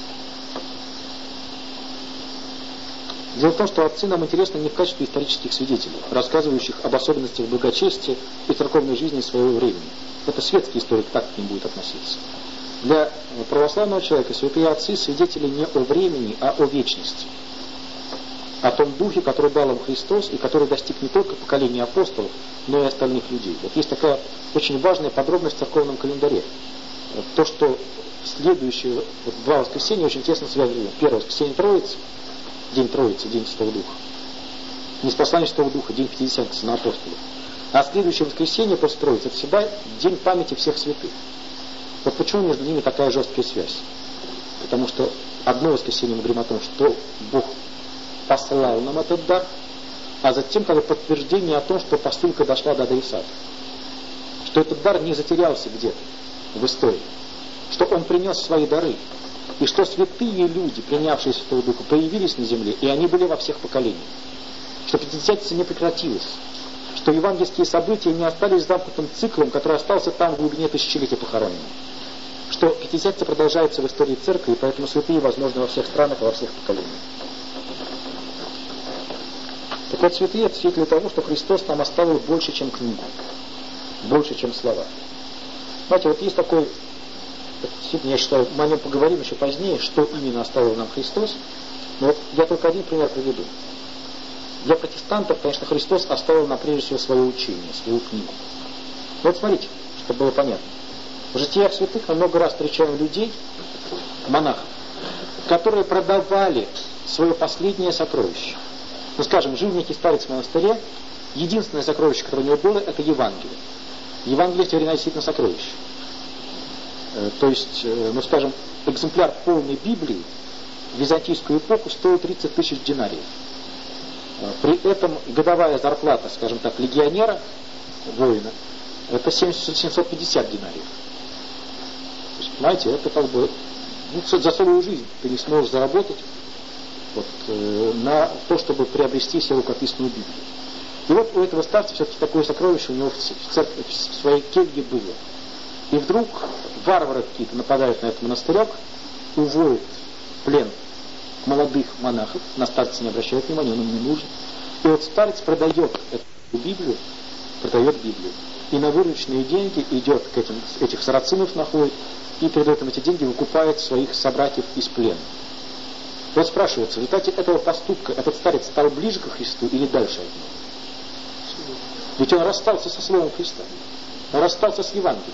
Дело в том, что отцы нам интересны не в качестве исторических свидетелей, рассказывающих об особенностях благочестия и церковной жизни своего времени. Это светский историк так к ним будет относиться. Для православного человека святые отцы свидетели не о времени, а о вечности. О том духе, который дал им Христос, и который достиг не только поколения апостолов, но и остальных людей. Вот есть такая очень важная подробность в церковном календаре. То, что следующие два воскресенья очень тесно связаны. Первое воскресенье Троицы, день Троицы, день Святого Духа. Не спасание Святого Духа, день Пятидесятницы на апостолов. А следующее воскресенье после Троицы, это всегда день памяти всех святых. Вот почему между ними такая жесткая связь? Потому что одно воскресенье мы говорим о том, что Бог послал нам этот дар, а затем как подтверждение о том, что посылка дошла до адресата. Что что этот дар не затерялся где-то в истории, что он принес свои дары, и что святые люди, принявшие Святого Духа, появились на земле, и они были во всех поколениях, что Пятидесятница не прекратилась, что евангельские события не остались замкнутым циклом, который остался там в глубине тысячелетия похороненным, что Пятидесятница продолжается в истории Церкви, и поэтому святые возможны во всех странах и во всех поколениях. Так вот, святые — это свидетели того, что Христос нам оставил больше, чем книгу, больше, чем слова. Знаете, вот есть такой, действительно, я считаю, мы о нем поговорим еще позднее, что именно оставил нам Христос, но вот я только один пример приведу. Для протестантов, конечно, Христос оставил нам прежде всего свое учение, свою книгу. Вот смотрите, чтобы было понятно. В житиях святых мы много раз встречаем людей, монахов, которые продавали свое последнее сокровище. Ну, скажем, жил некий старец в монастыре, единственное сокровище, которое у него было, это Евангелие. Евангелие в те времена действительно сокровище. То есть, ну, скажем, экземпляр полной Библии в византийскую эпоху стоил 30 тысяч динариев. При этом годовая зарплата, скажем так, легионера, воина, это 750 динариев. То есть, понимаете, это как бы за целую жизнь ты не сможешь заработать вот, на то, чтобы приобрести себе рукописную Библию. И вот у этого старца все-таки такое сокровище у него в церкви, в своей келье было. И вдруг варвары какие-то нападают на этот монастырек, уводят в плен молодых монахов, на старца не обращают внимания, он им не нужен. И вот старец продает эту Библию, и на вырученные деньги идет к этих сарацинов находит, и передает им эти деньги, выкупает своих собратьев из плена. Вот спрашивается, в результате этого поступка этот старец стал ближе ко Христу или дальше от него? Ведь он расстался со Словом Христа, он расстался с Евангелием.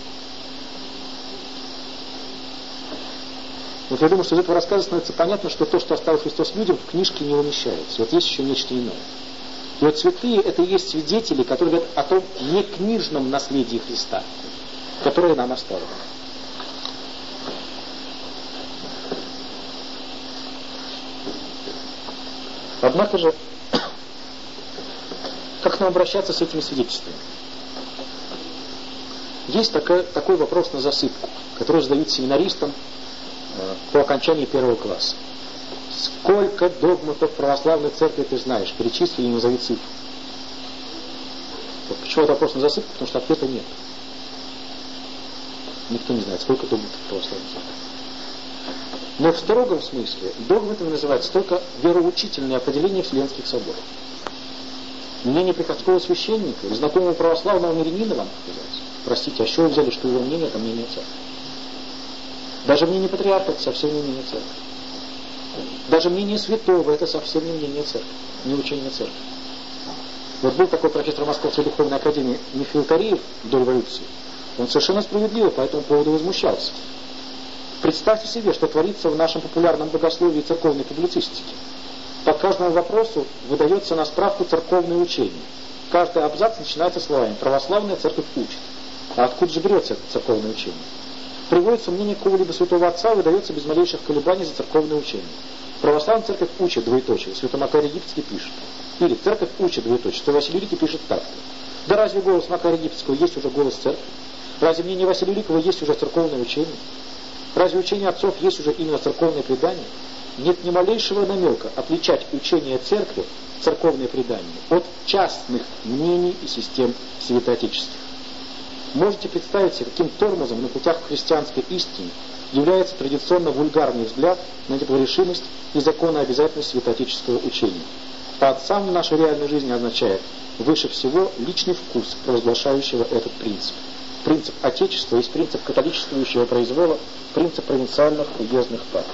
Вот я думаю, что из этого рассказа становится понятно, что то, что оставил Христос людям, в книжке не умещается. Вот есть еще нечто иное. И вот святые — это и есть свидетели, которые говорят о том некнижном наследии Христа, которое нам оставлено. Однако же, как нам обращаться с этими свидетельствами? Есть такой вопрос на засыпку, который задают семинаристам по окончании первого класса. Сколько догматов православной церкви ты знаешь? Перечисли и назови цифру. Вот почему это вопрос на засыпку? Потому что ответа нет. Никто не знает, сколько догматов православной церкви. Но в строгом смысле догматами называется только вероучительное определение вселенских соборов. Мнение приходского священника или знакомого православного мирянина вам показать. Простите, а что вы взяли, что его мнение — это мнение церкви? Даже мнение патриарха — это совсем не мнение церкви. Даже мнение святого — это совсем не мнение церкви, не учение церкви. Вот был такой профессор Московской духовной академии Михаил Тареев до революции. Он совершенно справедливо по этому поводу возмущался. Представьте себе, что творится в нашем популярном богословии и церковной публицистике. По каждому вопросу выдается на справку церковное учение. Каждый абзац начинается словами «Православная церковь учит». А откуда же берется это церковное учение? Приводится мнение какого-либо святого отца, выдается без малейших колебаний за церковное учение. Православная церковь учит, двоеточие, святой Макарий Египетский пишет. Или церковь учит, двоеточие, святой Василий Великий пишет так. Да разве голос Макария Египетского есть уже голос церкви? Разве мнение Василия Великого есть уже церковное учение? Разве учение отцов есть уже именно церковное предание? Нет ни малейшего намека отличать учение церкви, церковное предание, от частных мнений и систем святоотеческих. Можете представить себе, каким тормозом на путях к христианской истине является традиционно вульгарный взгляд на непогрешимость и законообязательность святоотеческого учения. По отцам в нашей реальной жизни означает выше всего личный вкус, провозглашающего этот принцип. Принцип отечества есть принцип католичествующего произвола, принцип провинциальных уездных пап.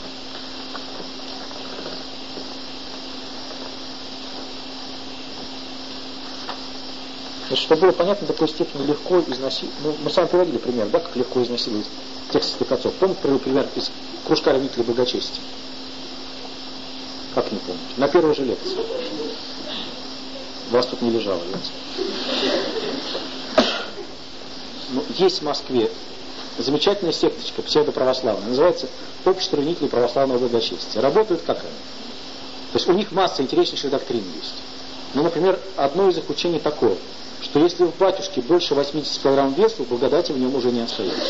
Значит, чтобы было понятно, до какой степени легко изнасиловать. Ну, мы с вами приводили пример, да, как легко изнасиловать текст святых отцов. Помните, привел пример из кружка ревнителей благочестия? Как не помните? На первой же лекции. Вас тут не лежало, видите? Ну, есть в Москве замечательная секточка псевдоправославная, называется Общество ревнителей православного благочестия. Работают как они? То есть у них масса интереснейших доктрин есть. Ну, например, одно из их учений такое, что если в батюшке больше 80 килограмм весу, благодати в нем уже не остается.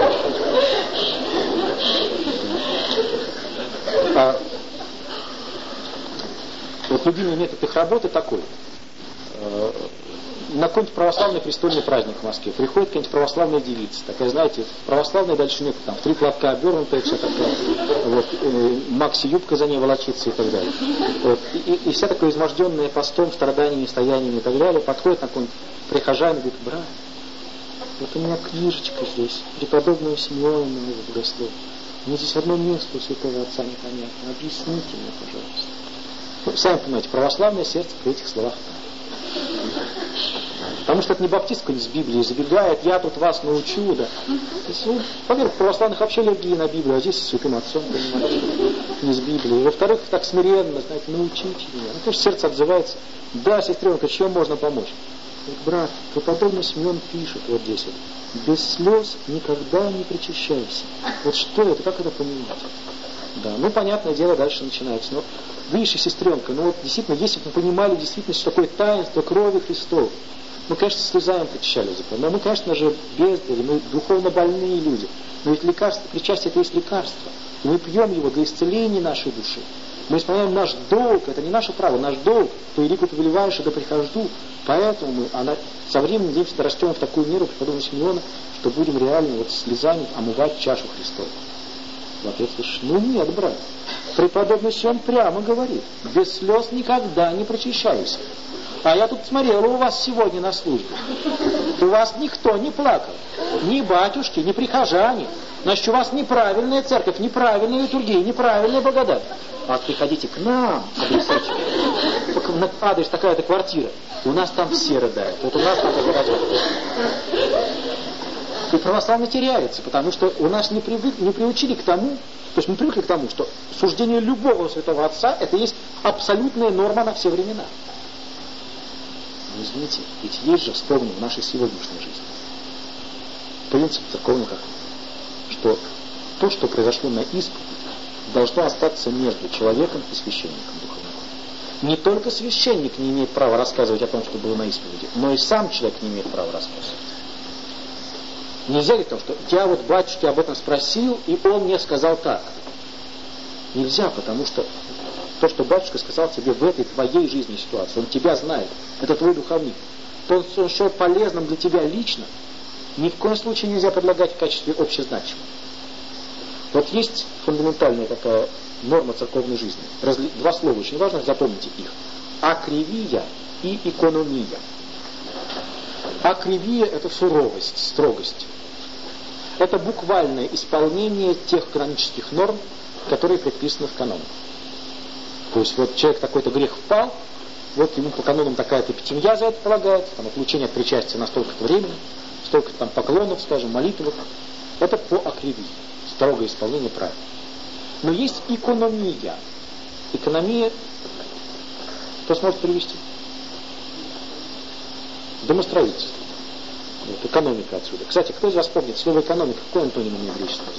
Вот любимый метод их работы такой. На какой-нибудь православный престольный праздник в Москве приходит какая-нибудь православная девица, такая, знаете, православная дальше нет, там, в 3 платка обернутая, вся такая, вот, Макси юбка за ней волочится и так далее. Вот, и вся такая изможденная постом, страданиями, стояниями и так далее, подходит на какой-нибудь прихожанин и говорит: брат, вот у меня книжечка здесь, преподобного Симеона моего богослова. Мне здесь одно место у святого отца непонятно. Объясните мне, пожалуйста. Ну, сами понимаете, православное сердце при этих словах. Потому что это не баптист какой-нибудь с Библии забегает, я тут вас научу, да. Ну, во-первых, православных вообще аллергии на Библию, а здесь с святым отцом, понимаете, не с Библией. Во-вторых, так смиренно, знаете, научите меня. Ну, конечно, сердце отзывается: да, сестренка, чем можно помочь? Говорит: брат, преподобный Симеон пишет вот здесь вот: без слез никогда не причащайся. Вот что это, как это понимать? Да, ну, понятное дело, дальше начинается. Но, видишь, сестренка, ну вот действительно, если бы мы понимали действительно, что такое таинство крови Христовой, мы, конечно, слезами причащались. Но мы, конечно же, бездари, мы духовно больные люди. Но ведь лекарство, причастие — это есть лекарство. И мы пьем его для исцеления нашей души. Мы исполняем наш долг, это не наше право, наш долг. То и лику повелеваешь, да прихожду. Поэтому мы со временем действительно растем в такую меру, преподобного Симеона, что будем реально вот слезами омывать чашу Христову. В ответ слышишь: ну нет, брат, преподобный Симеон прямо говорит: без слез никогда не причащайся. А я тут смотрела у вас сегодня на службе. У вас никто не плакал. Ни батюшки, ни прихожане. Значит, у вас неправильная церковь, неправильная литургия, неправильная благодать. А приходите к нам, адресочек. Адрес такая-то квартира. У нас там все рыдают. Вот у нас там благодать. И православие теряется, потому что у нас не приучили к тому, то есть мы привыкли к тому, что суждение любого святого отца — это есть абсолютная норма на все времена. Но извините, ведь есть же, вспомним, в нашей сегодняшней жизни принцип церковный такой, что то, что произошло на исповеди, должно остаться между человеком и священником духовным. Не только священник не имеет права рассказывать о том, что было на исповеди, но и сам человек не имеет права рассказывать. Нельзя говорить о том, что я вот батюшке об этом спросил, и он мне сказал так. Нельзя, потому что то, что батюшка сказал тебе в этой твоей жизни ситуации, он тебя знает, это твой духовник, то он счел полезным для тебя лично, ни в коем случае нельзя предлагать в качестве общезначимого. Вот есть фундаментальная такая норма церковной жизни. Два слова очень важно, запомните их. Акривия и экономия. Акривия — это суровость, строгость. Это буквальное исполнение тех канонических норм, которые предписаны в канонах. То есть вот человек такой-то грех впал, вот ему по канонам такая-то пятимья за это полагается, там отлучение от причастия на столько-то времени, столько-то там поклонов, скажем, молитвок. Это по акривии, строгое исполнение правил. Но есть экономия. Экономия, кто сможет перевести? Домостроительство. Вот, экономика отсюда. Кстати, кто из вас помнит слово экономика? Какой антоним у меня греческого?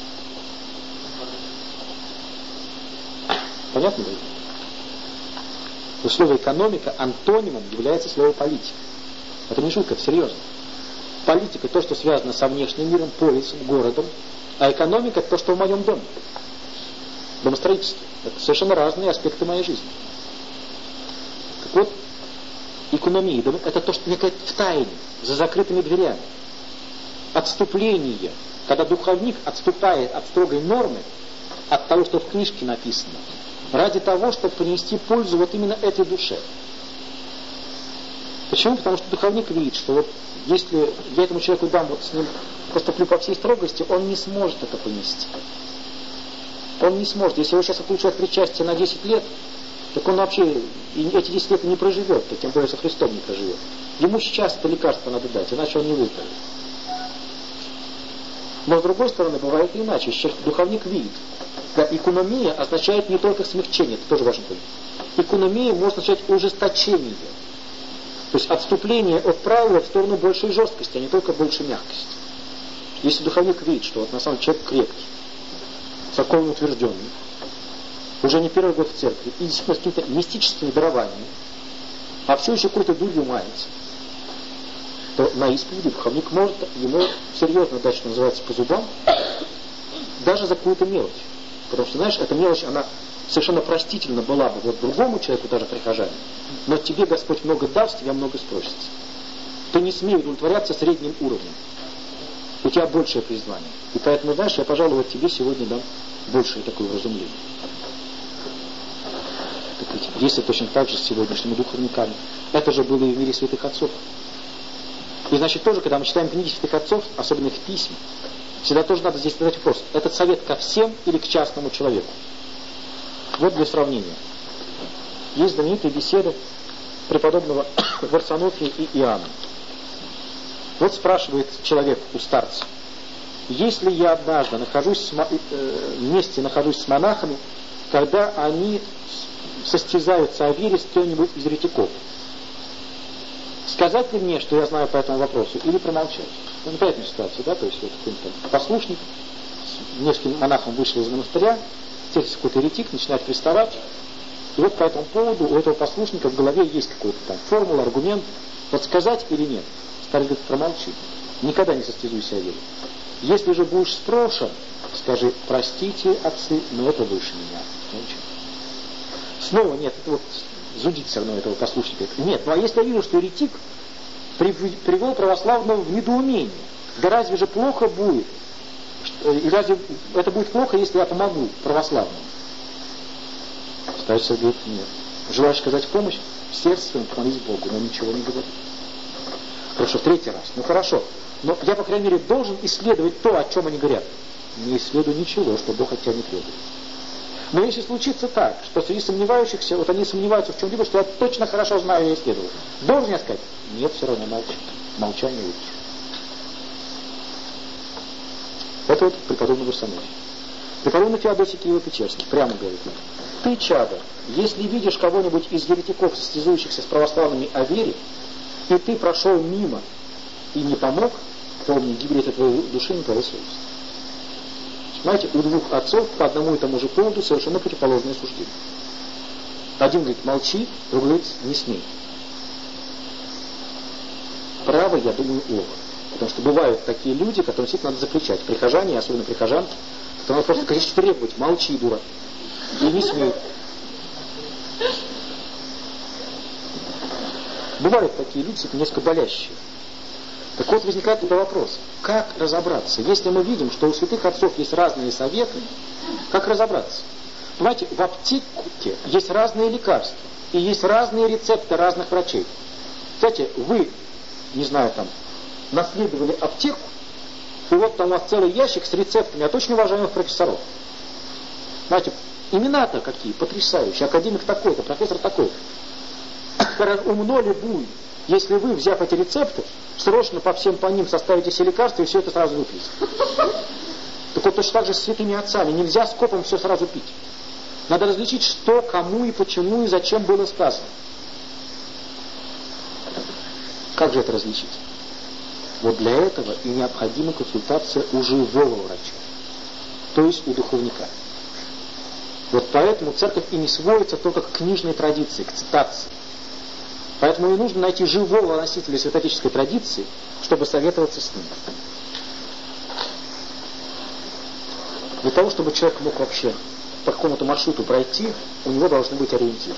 Понятно будет? То слово экономика антонимом является слово политика. Это не шутка, это серьезно. Политика — то, что связано со внешним миром, полисом, городом, а экономика — это то, что в моем доме. Домостроительство. Это совершенно разные аспекты моей жизни. Так вот, экономия — это то, что некое в тайне, за закрытыми дверями. Отступление, когда духовник отступает от строгой нормы, от того, что в книжке написано, ради того, чтобы принести пользу вот именно этой душе. Почему? Потому что духовник видит, что вот если я этому человеку дам вот с ним поступлю по всей строгости, он не сможет это понести. Он не сможет. Если его сейчас отлучат от причастия на 10 лет, так он вообще эти 10 лет не проживет, тем более со Христом не проживет. Ему сейчас это лекарство надо дать, иначе он не выправит. Но с другой стороны, бывает и иначе. Духовник видит. Да, экономия означает не только смягчение, это тоже важно понять. Экономия может означать ужесточение. То есть отступление от правила в сторону большей жесткости, а не только большей мягкости. Если духовник видит, что вот на самом деле человек крепкий, церковно утвержденный, уже не первый год в церкви, и действительно с какими-то мистическими дарованиями, а все еще какой-то дурью мается, что на исповеди духовник может ему серьезно дать, что называется, по зубам, даже за какую-то мелочь. Потому что, знаешь, эта мелочь, она совершенно простительна была бы вот другому человеку, даже прихожанину, но тебе Господь много дал, с тебя много спросится. Ты не смей удовлетворяться средним уровнем. У тебя большее призвание. И поэтому, знаешь, я, пожалуй, вот тебе сегодня дам большее такое разумление. Если точно так же с сегодняшними духовниками. Это же было и в мире святых отцов. И значит тоже, когда мы читаем книги святых отцов, особенно их письма, всегда тоже надо здесь задать вопрос. Этот совет ко всем или к частному человеку? Вот для сравнения. Есть знаменитые беседы преподобного Варсонофия и Иоанна. Вот спрашивает человек у старца: если я однажды вместе нахожусь с монахами, когда они состязаются о вере с кем-нибудь из еретиков, сказать ли мне, что я знаю по этому вопросу, или промолчать? Ну, непонятная ситуация, да? То есть вот какой-то послушник с нескольким монахом вышел из монастыря, встретился какой-то еретик, начинает приставать, и вот по этому поводу у этого послушника в голове есть какой-то там формула, аргумент, вот сказать или нет. Старец говорит: промолчи, никогда не состязуйся о вере. Если же будешь спрошен, скажи: простите, отцы, но это выше меня. Молчи. Снова нет, это вот зудит все равно этого послушника. Нет, ну а если я вижу, что еретик привел православного в недоумение, да разве же плохо будет? И разве это будет плохо, если я помогу православному? Старец говорит: нет. Желаешь сказать помощь? В сердце своем помолись Богу, но ничего не говори. Хорошо, в третий раз. Ну хорошо. Но я, по крайней мере, должен исследовать то, о чем они говорят. Не исследуй ничего, что Бог от тебя не требует. Но если случится так, что среди сомневающихся, вот они сомневаются в чем-либо, что я точно хорошо знаю и исследую, должен я сказать? Нет, все равно молчи. Молчание лучше. Это вот преподобный Варсонофий. Преподобный Феодосий Киево-Печерский прямо говорит: ты, чадо, если видишь кого-нибудь из еретиков, состязующихся с православными о вере, и ты прошел мимо и не помог, помни, гибель от твоей души не твоя совесть. Знаете, у двух отцов по одному и тому же поводу совершенно противоположное суждение. Один говорит: молчи, другой говорит: не смей. Право, я думаю, оба. Потому что бывают такие люди, которым действительно надо закричать. Прихожане, особенно прихожанки, которые просто кричать, требовать: молчи, дура. И не смей. Бывают такие люди, несколько болящие. Так вот, возникает тогда вопрос: как разобраться? Если мы видим, что у святых отцов есть разные советы, как разобраться? Понимаете, в аптеке есть разные лекарства, и есть разные рецепты разных врачей. Кстати, вы, не знаю, там, наследовали аптеку, и вот там у вас целый ящик с рецептами от очень уважаемых профессоров. Знаете, имена-то какие, потрясающие. Академик такой-то, профессор такой-то. Умно ли будет, если вы, взяв эти рецепты, срочно по ним составите все лекарства и все это сразу выпьете? Так вот точно так же с святыми отцами. Нельзя скопом все сразу пить. Надо различить, что, кому и почему и зачем было сказано. Как же это различить? Вот для этого и необходима консультация у живого врача, то есть у духовника. Вот поэтому церковь и не сводится только к книжной традиции, к цитации. Поэтому и нужно найти живого носителя святоотеческой традиции, чтобы советоваться с ним. Для того, чтобы человек мог вообще по какому-то маршруту пройти, у него должны быть ориентиры.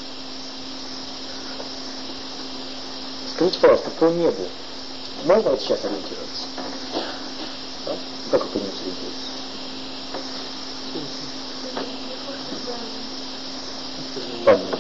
Скажите, пожалуйста, по небу можно вот сейчас ориентироваться? Да? Как вы по небу ориентируетесь? Понятно.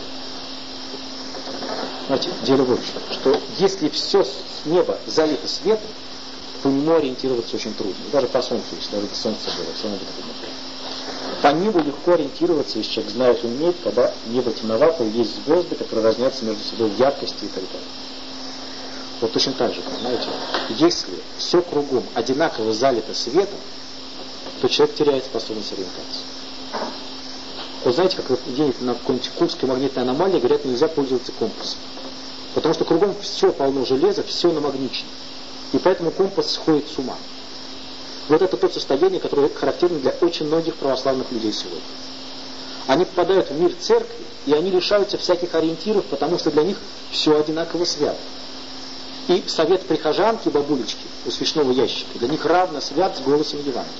Знаете, дело в чем, что если все с неба залито светом, по нему ориентироваться очень трудно. Даже по солнцу, если даже солнце было, все равно будет трудно. По небу легко ориентироваться, если человек знает и умеет, когда небо темновато, есть звезды, которые разнятся между собой в яркости и так далее. Вот точно так же, понимаете, если все кругом одинаково залито светом, то человек теряет способность ориентации. Вот знаете, как вы едете на какой-нибудь Курской магнитной аномалии, говорят, нельзя пользоваться компасом. Потому что кругом все полно железа, все намагничено. И поэтому компас сходит с ума. Вот это то состояние, которое характерно для очень многих православных людей сегодня. Они попадают в мир церкви, и они лишаются всяких ориентиров, потому что для них все одинаково свято. И совет прихожанки, бабулечки у свечного ящика для них равно свят с голосом Евангелия.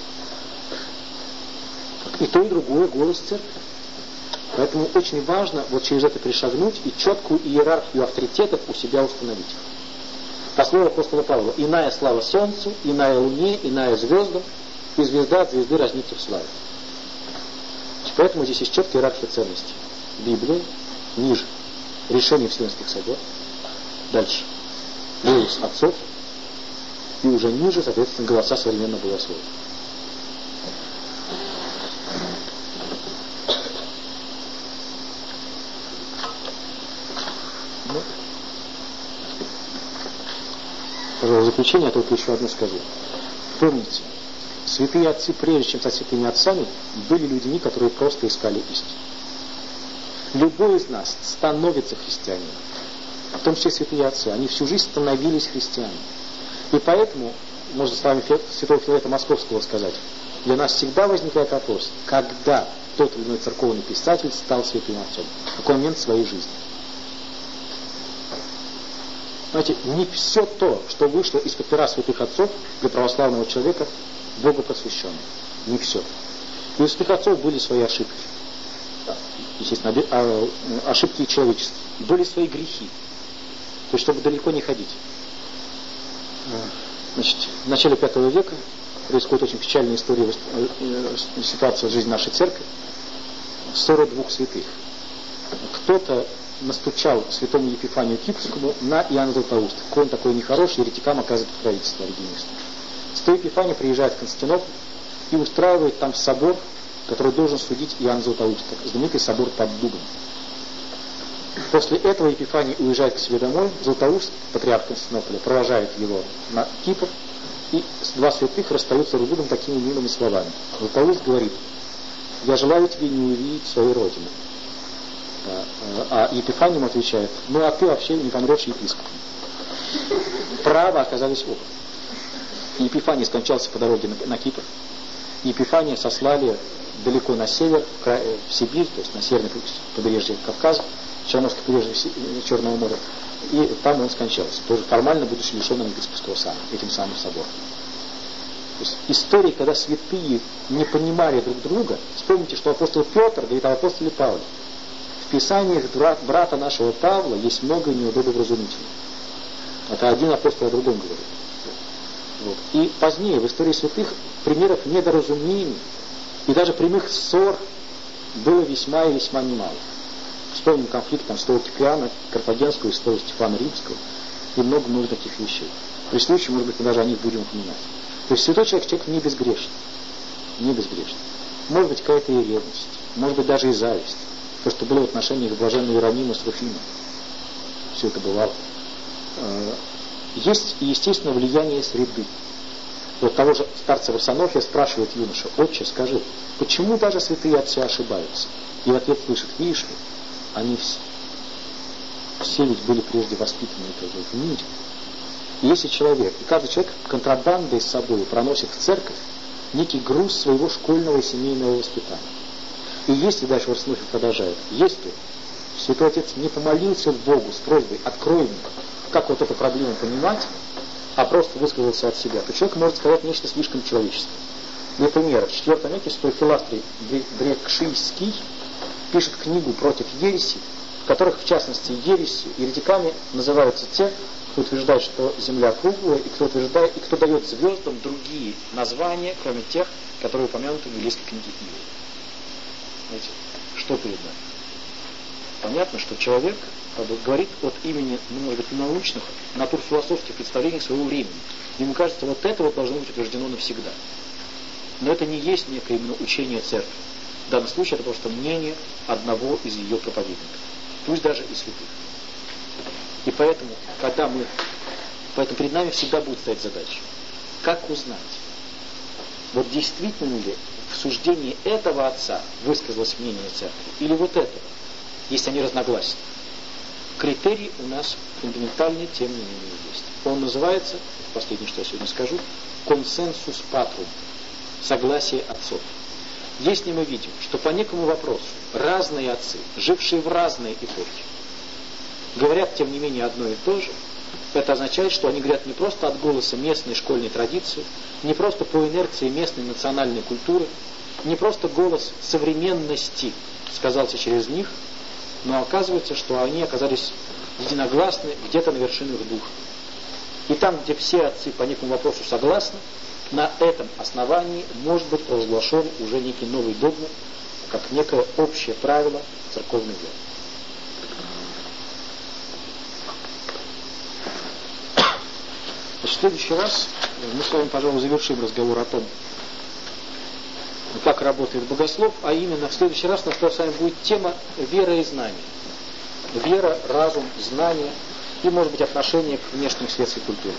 И то, и другое голос церкви. Поэтому очень важно вот через это перешагнуть и четкую иерархию авторитетов у себя установить. По слову апостола Павла: иная слава солнцу, иная луне, иная звездам, и звезда от звезды разнится в славе. Поэтому здесь есть четкая иерархия ценностей. Библия, ниже решение Вселенских соборов, дальше голос отцов, и уже ниже, соответственно, голоса современного богословия. Пожалуй, в заключение я только еще одно скажу. Помните, святые отцы, прежде чем стать святыми отцами, были людьми, которые просто искали истину. Любой из нас становится христианином, в том числе святые отцы. Они всю жизнь становились христианами. И поэтому, можно с вами святого Филарета Московского сказать, для нас всегда возникает вопрос, когда тот или иной церковный писатель стал святым отцом, в какой момент своей жизни. Знаете, не все то, что вышло из-под пера святых отцов для православного человека, Богу посвящено. Не все. И у святых отцов были свои ошибки. Естественно, ошибки человечества. Были свои грехи. То есть, чтобы далеко не ходить. Значит, в начале V века происходит очень печальная история, ситуация в жизни нашей церкви. Ссора двух святых. Кто-то настучал святому Епифанию Кипрскому на Иоанна Златоуста. Какой он такой нехороший, еретикам оказывает покровительство оригинисту. Святой Епифаний приезжает в Константинополь и устраивает там собор, который должен судить Иоанна Златоуста, знаменитый собор под Дубом. После этого Епифаний уезжает к себе домой, Златоуст, патриарх Константинополя, провожает его на Кипр, и два святых расстаются друг с другом такими милыми словами. Златоуст говорит: «Я желаю тебе не увидеть свою родину». А Епифаний ему отвечает: «Ну а ты вообще не помрешь епископом». Право оказались оба. Епифаний скончался по дороге на Кипр. Епифания сослали далеко на север, в Сибирь, то есть на северное побережье Кавказа, Черноморское побережье Черного моря. И там он скончался, тоже формально будучи лишенным епископского сана, этим самым собором. То есть истории, когда святые не понимали друг друга, вспомните, что апостол Петр говорит об апостоле Павле: в Писаниях брата нашего Павла есть много неудобовразумительного. Это один апостол о другом говорит. Вот. И позднее в истории святых примеров недоразумений и даже прямых ссор было весьма и весьма немало. Вспомним конфликт там святого Киприана Карфагенского и святого Стефана Римского и много-много таких вещей. При случае, может быть, мы даже о них будем упоминать. То есть святой человек не безгрешный. Не безгрешный. Может быть, какая-то и ревность, может быть, даже и зависть. То, что было в отношениях блаженного Иеронима с Руфимом. Все это бывало. Есть, естественно, влияние среды. Вот того же старца Варсонофия спрашивает юноша: «Отче, скажи, почему даже святые отцы ошибаются?» И в ответ слышит: «Видишь ли, они все ведь были прежде воспитаны в мире». И если человек, и каждый человек контрабандой с собой проносит в церковь некий груз своего школьного и семейного воспитания. И если дальше Варсонофий продолжает: если Святой Отец не помолился Богу с просьбой: «Открой мне, как вот эту проблему понимать», а просто высказался от себя, то человек может сказать нечто слишком человеческое. Например, в IV веке святой Филастрий Брекшийский пишет книгу против ереси, в которых, в частности, еретиками называются те, кто утверждает, что Земля круглая, и кто дает звездам другие названия, кроме тех, которые упомянуты в библейской книге Иова. Знаете, что перед нами? Понятно, что человек говорит от имени, может быть, научных, натурфилософских представлений своего времени. Ему кажется, вот это вот должно быть утверждено навсегда. Но это не есть некое именно учение церкви. В данном случае это просто мнение одного из ее проповедников. Пусть даже и святых. И поэтому, поэтому перед нами всегда будет стоять задача: как узнать, вот действительно ли в суждении этого отца высказалось мнение церкви, или вот этого, если они разногласны. Критерий у нас фундаментальный, тем не менее, есть. Он называется, последнее, что я сегодня скажу, консенсус патрум, согласие отцов. Если мы видим, что по некому вопросу разные отцы, жившие в разные эпохи, говорят, тем не менее, одно и то же, Это означает, что они говорят не просто от голоса местной школьной традиции, не просто по инерции местной национальной культуры, не просто голос современности сказался через них, но оказывается, что они оказались единогласны где-то на вершинах духа. И там, где все отцы по некому вопросу согласны, на этом основании может быть провозглашен уже некий новый догмат, как некое общее правило церковной веры. В следующий раз мы с вами, пожалуй, завершим разговор о том, как работает богослов, а именно в следующий раз у нас с вами будет тема вера и знания. Вера, разум, знание и, может быть, отношение к внешним светской культуре.